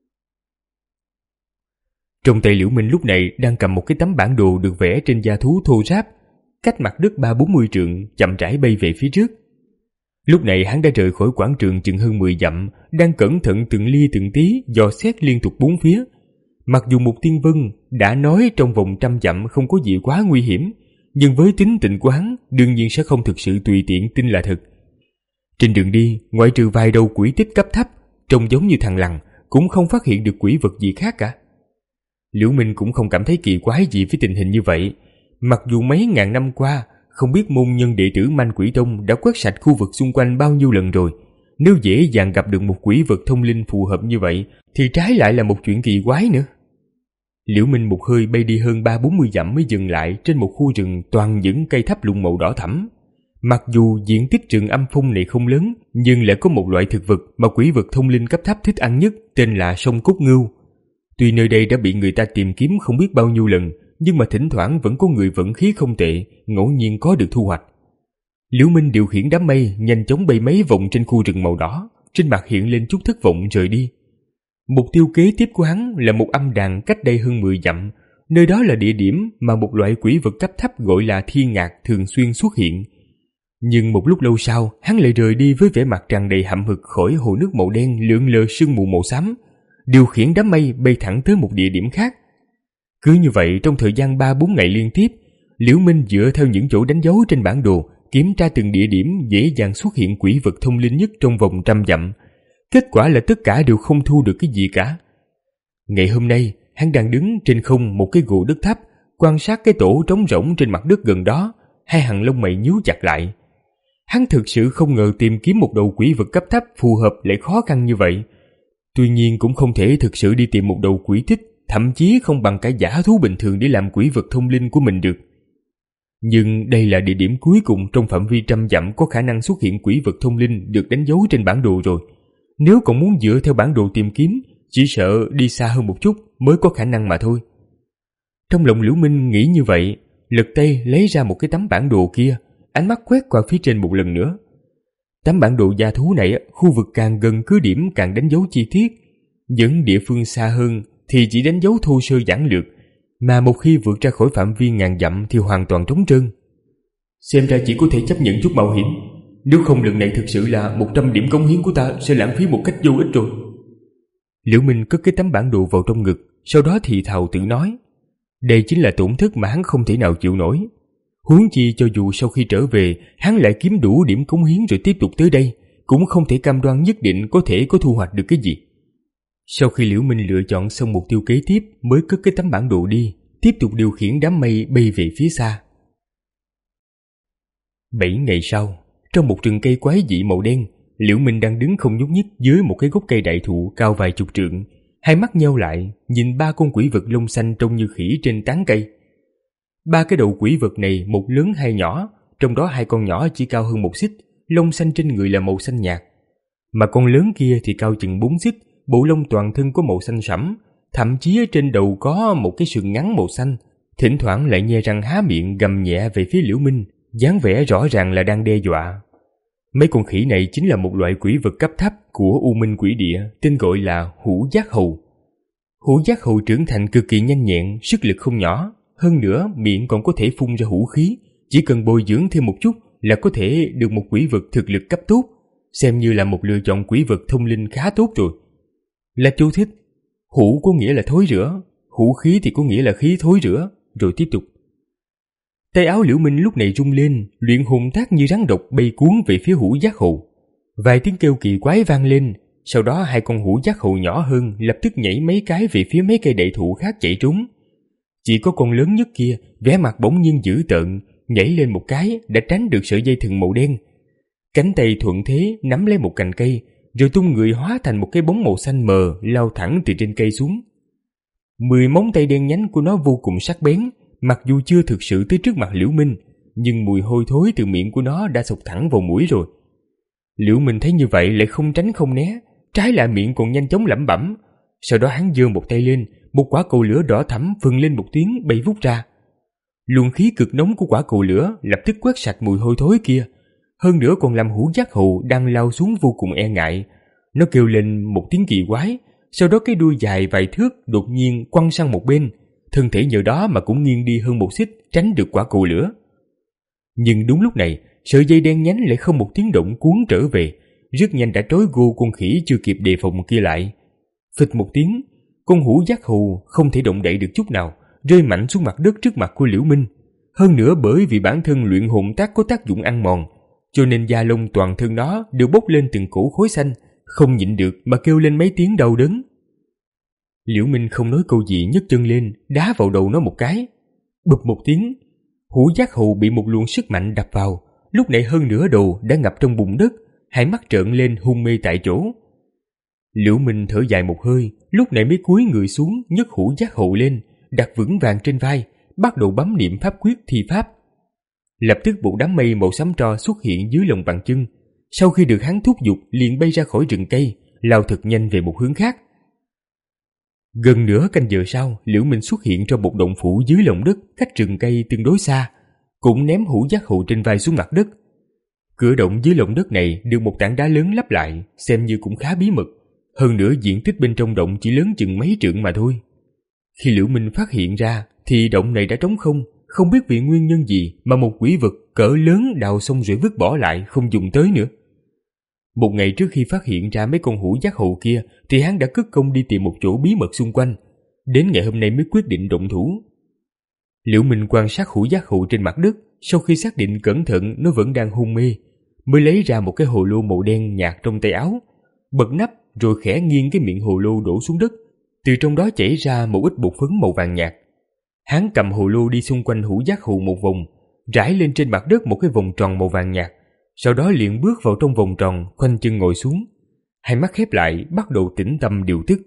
Trong tay Liễu Minh lúc này đang cầm một cái tấm bản đồ được vẽ trên da thú thô ráp, cách mặt đất ba bốn mươi trượng, chậm rãi bay về phía trước. Lúc này hắn đã rời khỏi quảng trường chừng hơn mười dặm, đang cẩn thận từng ly từng tí dò xét liên tục bốn phía. Mặc dù Mục Tiên Vân đã nói trong vòng trăm dặm không có gì quá nguy hiểm, nhưng với tính tình của hắn đương nhiên sẽ không thực sự tùy tiện tin là thật. Trên đường đi, ngoại trừ vài đầu quỷ tích cấp thấp trông giống như thằng lằn, cũng không phát hiện được quỷ vật gì khác cả. Liễu Minh cũng không cảm thấy kỳ quái gì với tình hình như vậy. Mặc dù mấy ngàn năm qua không biết môn nhân đệ tử Manh Quỷ Tông đã quét sạch khu vực xung quanh bao nhiêu lần rồi, nếu dễ dàng gặp được một quỷ vật thông linh phù hợp như vậy thì trái lại là một chuyện kỳ quái nữa. Liễu Minh một hơi bay đi hơn ba bốn mươi dặm mới dừng lại trên một khu rừng toàn những cây tháp lùng màu đỏ thẫm. Mặc dù diện tích rừng âm phong này không lớn, nhưng lại có một loại thực vật mà quỷ vật thông linh cấp thấp thích ăn nhất, tên là sông cốt ngưu. Tuy nơi đây đã bị người ta tìm kiếm không biết bao nhiêu lần, nhưng mà thỉnh thoảng vẫn có người vận khí không tệ, ngẫu nhiên có được thu hoạch. Liễu Minh điều khiển đám mây nhanh chóng bay mấy vòng trên khu rừng màu đỏ, trên mặt hiện lên chút thất vọng rời đi. Mục tiêu kế tiếp của hắn là một âm đàn cách đây hơn mười dặm, nơi đó là địa điểm mà một loại quỷ vật cấp thấp gọi là thiên ngạc thường xuyên xuất hiện. Nhưng một lúc lâu sau, hắn lại rời đi với vẻ mặt tràn đầy hậm hực khỏi hồ nước màu đen lượn lờ sương mù màu xám, điều khiển đám mây bay thẳng tới một địa điểm khác. Cứ như vậy trong thời gian ba bốn ngày liên tiếp, Liễu Minh dựa theo những chỗ đánh dấu trên bản đồ kiểm tra từng địa điểm dễ dàng xuất hiện quỷ vật thông linh nhất trong vòng trăm dặm. Kết quả là tất cả đều không thu được cái gì cả. Ngày hôm nay, hắn đang đứng trên không một cái gồ đất thấp, quan sát cái tổ trống rỗng trên mặt đất gần đó, hai hàng lông mày nhíu chặt lại. Hắn thực sự không ngờ tìm kiếm một đầu quỷ vật cấp thấp phù hợp lại khó khăn như vậy. Tuy nhiên cũng không thể thực sự đi tìm một đầu quỷ tích, thậm chí không bằng cả giả thú bình thường để làm quỷ vật thông linh của mình được. Nhưng đây là địa điểm cuối cùng trong phạm vi trăm dặm có khả năng xuất hiện quỷ vật thông linh được đánh dấu trên bản đồ rồi. Nếu còn muốn dựa theo bản đồ tìm kiếm, chỉ sợ đi xa hơn một chút mới có khả năng mà thôi. Trong lòng Liễu Minh nghĩ như vậy, lật tay lấy ra một cái tấm bản đồ kia, ánh mắt quét qua phía trên một lần nữa. Tấm bản đồ gia thú này, khu vực càng gần cứ điểm càng đánh dấu chi tiết, những địa phương xa hơn thì chỉ đánh dấu thô sơ giản lược, mà một khi vượt ra khỏi phạm vi ngàn dặm thì hoàn toàn trống trơn. Xem ra chỉ có thể chấp nhận chút mạo hiểm, nếu không lần này thực sự là một trăm điểm cống hiến của ta sẽ lãng phí một cách vô ích rồi. Liễu Minh cất cái tấm bản đồ vào trong ngực, sau đó thì thào tự nói, đây chính là tổn thất mà hắn không thể nào chịu nổi. Huống chi cho dù sau khi trở về hắn lại kiếm đủ điểm cống hiến rồi tiếp tục tới đây, cũng không thể cam đoan nhất định có thể có thu hoạch được cái gì. Sau khi Liễu Minh lựa chọn xong mục tiêu kế tiếp mới cất cái tấm bản đồ đi, tiếp tục điều khiển đám mây bay về phía xa. Bảy ngày sau, trong một rừng cây quái dị màu đen, Liễu Minh đang đứng không nhúc nhích dưới một cái gốc cây đại thụ cao vài chục trượng, hai mắt nheo lại nhìn ba con quỷ vật lông xanh trông như khỉ trên tán cây. Ba cái đầu quỷ vật này một lớn hai nhỏ, trong đó hai con nhỏ chỉ cao hơn một xích, lông xanh trên người là màu xanh nhạt, mà con lớn kia thì cao chừng bốn xích, bộ lông toàn thân có màu xanh sẫm, thậm chí ở trên đầu có một cái sừng ngắn màu xanh, thỉnh thoảng lại nhe răng há miệng gầm nhẹ về phía Liễu Minh, dáng vẻ rõ ràng là đang đe dọa. Mấy con khỉ này chính là một loại quỷ vật cấp thấp của U Minh Quỷ Địa, tên gọi là Hữu Giác Hầu. Hữu Giác Hầu trưởng thành cực kỳ nhanh nhẹn, sức lực không nhỏ, hơn nữa miệng còn có thể phun ra hữu khí, chỉ cần bồi dưỡng thêm một chút là có thể được một quỷ vật thực lực cấp tốt, xem như là một lựa chọn quỷ vật thông linh khá tốt rồi. Là chú thích, hữu có nghĩa là thối rữa, hữu khí thì có nghĩa là khí thối rữa, rồi tiếp tục. Tay áo Liễu Minh lúc này rung lên, luyện hồn thác như rắn độc bay cuốn về phía Hữu Giác Hầu. Vài tiếng kêu kỳ quái vang lên, sau đó hai con Hữu Giác Hầu nhỏ hơn lập tức nhảy mấy cái về phía mấy cây đại thụ khác chạy trốn. Chỉ có con lớn nhất kia, vẻ mặt bỗng nhiên dữ tợn, nhảy lên một cái đã tránh được sợi dây thừng màu đen. Cánh tay thuận thế nắm lấy một cành cây, rồi tung người hóa thành một cái bóng màu xanh mờ lao thẳng từ trên cây xuống. Mười móng tay đen nhánh của nó vô cùng sắc bén, mặc dù chưa thực sự tới trước mặt Liễu Minh, nhưng mùi hôi thối từ miệng của nó đã xộc thẳng vào mũi rồi. Liễu Minh thấy như vậy lại không tránh không né, trái lại miệng còn nhanh chóng lẩm bẩm. Sau đó hắn giơ một tay lên, một quả cầu lửa đỏ thẫm phừng lên một tiếng bay vút ra. Luồng khí cực nóng của quả cầu lửa lập tức quét sạch mùi hôi thối kia. hơn nữa còn làm Hủ Giác Hầu đang lao xuống vô cùng e ngại. Nó kêu lên một tiếng kỳ quái, sau đó cái đuôi dài vài thước đột nhiên quăng sang một bên, thân thể nhờ đó mà cũng nghiêng đi hơn một xích, tránh được quả cầu lửa. Nhưng đúng lúc này, sợi dây đen nhánh lại không một tiếng động cuốn trở về, rất nhanh đã trói gô con khỉ chưa kịp đề phòng kia lại. Phịch một tiếng, con Hủ Giác Hầu không thể động đậy được chút nào, rơi mạnh xuống mặt đất trước mặt của Liễu Minh. Hơn nữa bởi vì bản thân luyện hồn tác có tác dụng ăn mòn, cho nên da lông toàn thân nó đều bốc lên từng cổ khối xanh, không nhịn được mà kêu lên mấy tiếng đau đớn. Liễu Minh không nói câu gì, nhấc chân lên đá vào đầu nó một cái. Bụp một tiếng, Hủ Giác Hầu bị một luồng sức mạnh đập vào, lúc này hơn nửa đầu đã ngập trong bùn đất, hai mắt trợn lên hôn mê tại chỗ. Liễu Minh thở dài một hơi, lúc này mới cúi người xuống nhấc Hủ Giác Hầu lên, đặt vững vàng trên vai, bắt đầu bấm niệm pháp quyết thi pháp. Lập tức một đám mây màu xám tro xuất hiện dưới lòng bàn chân, sau khi được hắn thúc giục liền bay ra khỏi rừng cây, lao thật nhanh về một hướng khác. Gần nửa canh giờ sau, Liễu Minh xuất hiện trong một động phủ dưới lòng đất cách rừng cây tương đối xa, cũng ném Hủ Giác Hầu trên vai xuống mặt đất. Cửa động dưới lòng đất này được một tảng đá lớn lấp lại, xem như cũng khá bí mật, hơn nữa diện tích bên trong động chỉ lớn chừng mấy trượng mà thôi. Khi Liễu Minh phát hiện ra thì động này đã trống không, không biết vì nguyên nhân gì mà một quỷ vật cỡ lớn đào xong rồi vứt bỏ lại, không dùng tới nữa. Một ngày trước khi phát hiện ra mấy con Hủ Giác Hầu kia thì hắn đã cất công đi tìm một chỗ bí mật xung quanh, đến ngày hôm nay mới quyết định động thủ. Liễu Minh quan sát Hủ Giác Hầu trên mặt đất, sau khi xác định cẩn thận nó vẫn đang hôn mê, mới lấy ra một cái hồ lô màu đen nhạt trong tay áo, bật nắp rồi khẽ nghiêng cái miệng hồ lô đổ xuống đất, từ trong đó chảy ra một ít bột phấn màu vàng nhạt. Hắn cầm hồ lô đi xung quanh Hủ Giác Hầu một vòng, rải lên trên mặt đất một cái vòng tròn màu vàng nhạt, sau đó liền bước vào trong vòng tròn, khoanh chân ngồi xuống, hai mắt khép lại, bắt đầu tĩnh tâm điều tức.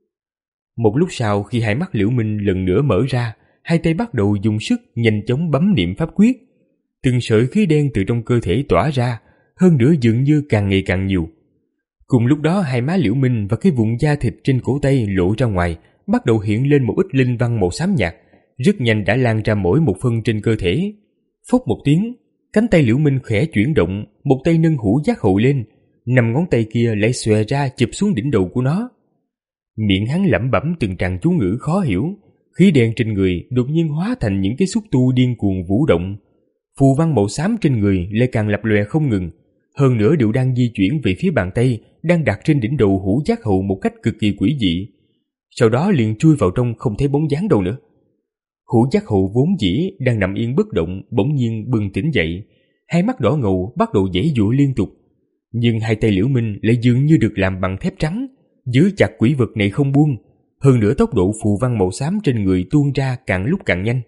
Một lúc sau, khi hai mắt Liễu Minh lần nữa mở ra, hai tay bắt đầu dùng sức nhanh chóng bấm niệm pháp quyết. Từng sợi khí đen từ trong cơ thể tỏa ra, hơn nữa dường như càng ngày càng nhiều. Cùng lúc đó, hai má Liễu Minh và cái vùng da thịt trên cổ tay lộ ra ngoài, bắt đầu hiện lên một ít linh văn màu xám nhạt, rất nhanh đã lan ra mỗi một phân trên cơ thể. Phốc một tiếng, cánh tay Liễu Minh khẽ chuyển động, một tay nâng Hủ Giác Hầu lên, năm ngón tay kia lại xòe ra chụp xuống đỉnh đầu của nó. Miệng hắn lẩm bẩm từng tràng chú ngữ khó hiểu, khí đen trên người đột nhiên hóa thành những cái xúc tu điên cuồng vũ động. Phù văn màu xám trên người lại càng lập lòe không ngừng, hơn nữa đều đang di chuyển về phía bàn tay đang đặt trên đỉnh đầu Hủ Giác Hầu một cách cực kỳ quỷ dị. Sau đó liền chui vào trong không thấy bóng dáng đâu nữa. Hủ Giác Hầu vốn dĩ đang nằm yên bất động bỗng nhiên bừng tỉnh dậy, hai mắt đỏ ngầu bắt đầu giãy giụa liên tục. Nhưng hai tay Liễu Minh lại dường như được làm bằng thép trắng, giữ chặt quỷ vật này không buông, hơn nữa tốc độ phù văn màu xám trên người tuôn ra càng lúc càng nhanh.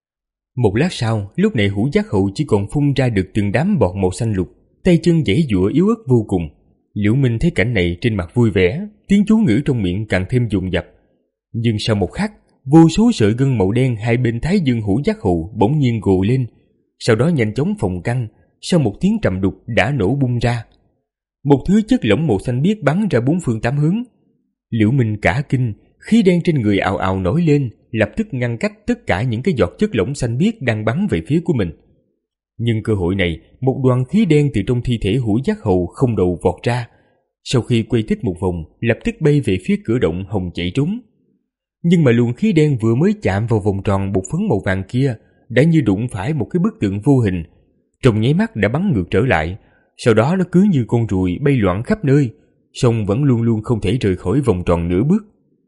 Một lát sau, lúc này Hủ Giác Hầu chỉ còn phun ra được từng đám bọt màu xanh lục, tay chân giãy giụa yếu ớt vô cùng. Liễu Minh thấy cảnh này trên mặt vui vẻ, tiếng chú ngữ trong miệng càng thêm dồn dập. Nhưng sau một khắc, vô số sợi gân màu đen hai bên thái dương Hủ Giác Hầu bỗng nhiên gồ lên, sau đó nhanh chóng phồng căng, sau một tiếng trầm đục đã nổ bung ra. Một thứ chất lỏng màu xanh biếc bắn ra bốn phương tám hướng. Liễu Minh cả kinh, khí đen trên người ào ào nổi lên, lập tức ngăn cách tất cả những cái giọt chất lỏng xanh biếc đang bắn về phía của mình. Nhưng cơ hội này, một đoàn khí đen từ trong thi thể Hủ Giác Hầu không đầu vọt ra, sau khi quay tích một vòng, lập tức bay về phía cửa động hồng chạy trốn. Nhưng mà luồng khí đen vừa mới chạm vào vòng tròn bột phấn màu vàng kia, đã như đụng phải một cái bức tượng vô hình, trong nháy mắt đã bắn ngược trở lại. Sau đó nó cứ như con ruồi bay loạn khắp nơi, song vẫn luôn luôn không thể rời khỏi vòng tròn nửa bước.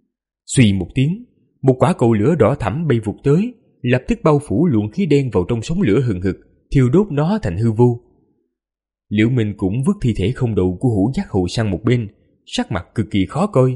Suy một tiếng, một quả cầu lửa đỏ thẫm bay vụt tới, lập tức bao phủ luồng khí đen vào trong sóng lửa hừng hực, thiêu đốt nó thành hư vô. Liễu Minh cũng vứt thi thể không đầu của Hủ Giác Hầu sang một bên, sắc mặt cực kỳ khó coi.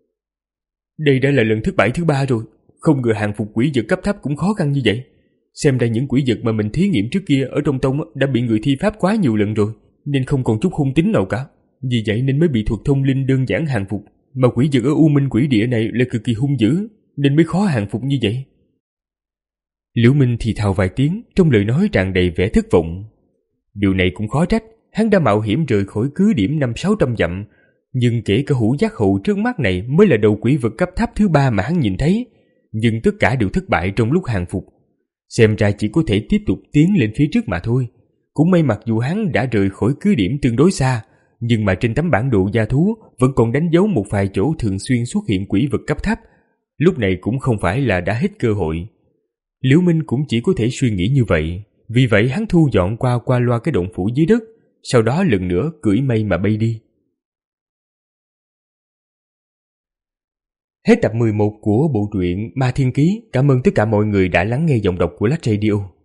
Đây đã là lần thất bại thứ ba rồi, không ngờ hàng phục quỷ vật cấp thấp cũng khó khăn như vậy. Xem ra những quỷ vật mà mình thí nghiệm trước kia ở trong tông đã bị người thi pháp quá nhiều lần rồi, nên không còn chút hung tính nào cả. Vì vậy nên mới bị thuật thông linh đơn giản hàng phục, mà quỷ vật ở U Minh Quỷ Địa này lại cực kỳ hung dữ, nên mới khó hàng phục như vậy. Liễu Minh thì thào vài tiếng, trong lời nói tràn đầy vẻ thất vọng. Điều này cũng khó trách, hắn đã mạo hiểm rời khỏi cứ điểm năm sáu trăm dặm, nhưng kể cả Hủ Giác Hầu trước mắt này mới là đầu quỷ vật cấp thấp thứ ba mà hắn nhìn thấy, nhưng tất cả đều thất bại trong lúc hàng phục. Xem ra chỉ có thể tiếp tục tiến lên phía trước mà thôi, Cũng may mặc dù hắn đã rời khỏi cứ điểm tương đối xa, nhưng mà trên tấm bản đồ gia thú vẫn còn đánh dấu một vài chỗ thường xuyên xuất hiện quỷ vật cấp thấp. Lúc này cũng không phải là đã hết cơ hội. Liễu Minh cũng chỉ có thể suy nghĩ như vậy. Vì vậy hắn thu dọn qua qua loa cái động phủ dưới đất, sau đó lần nữa cưỡi mây mà bay đi. Hết tập mười một của bộ truyện Ma Thiên Ký. Cảm ơn tất cả mọi người đã lắng nghe giọng đọc của Lách Radio.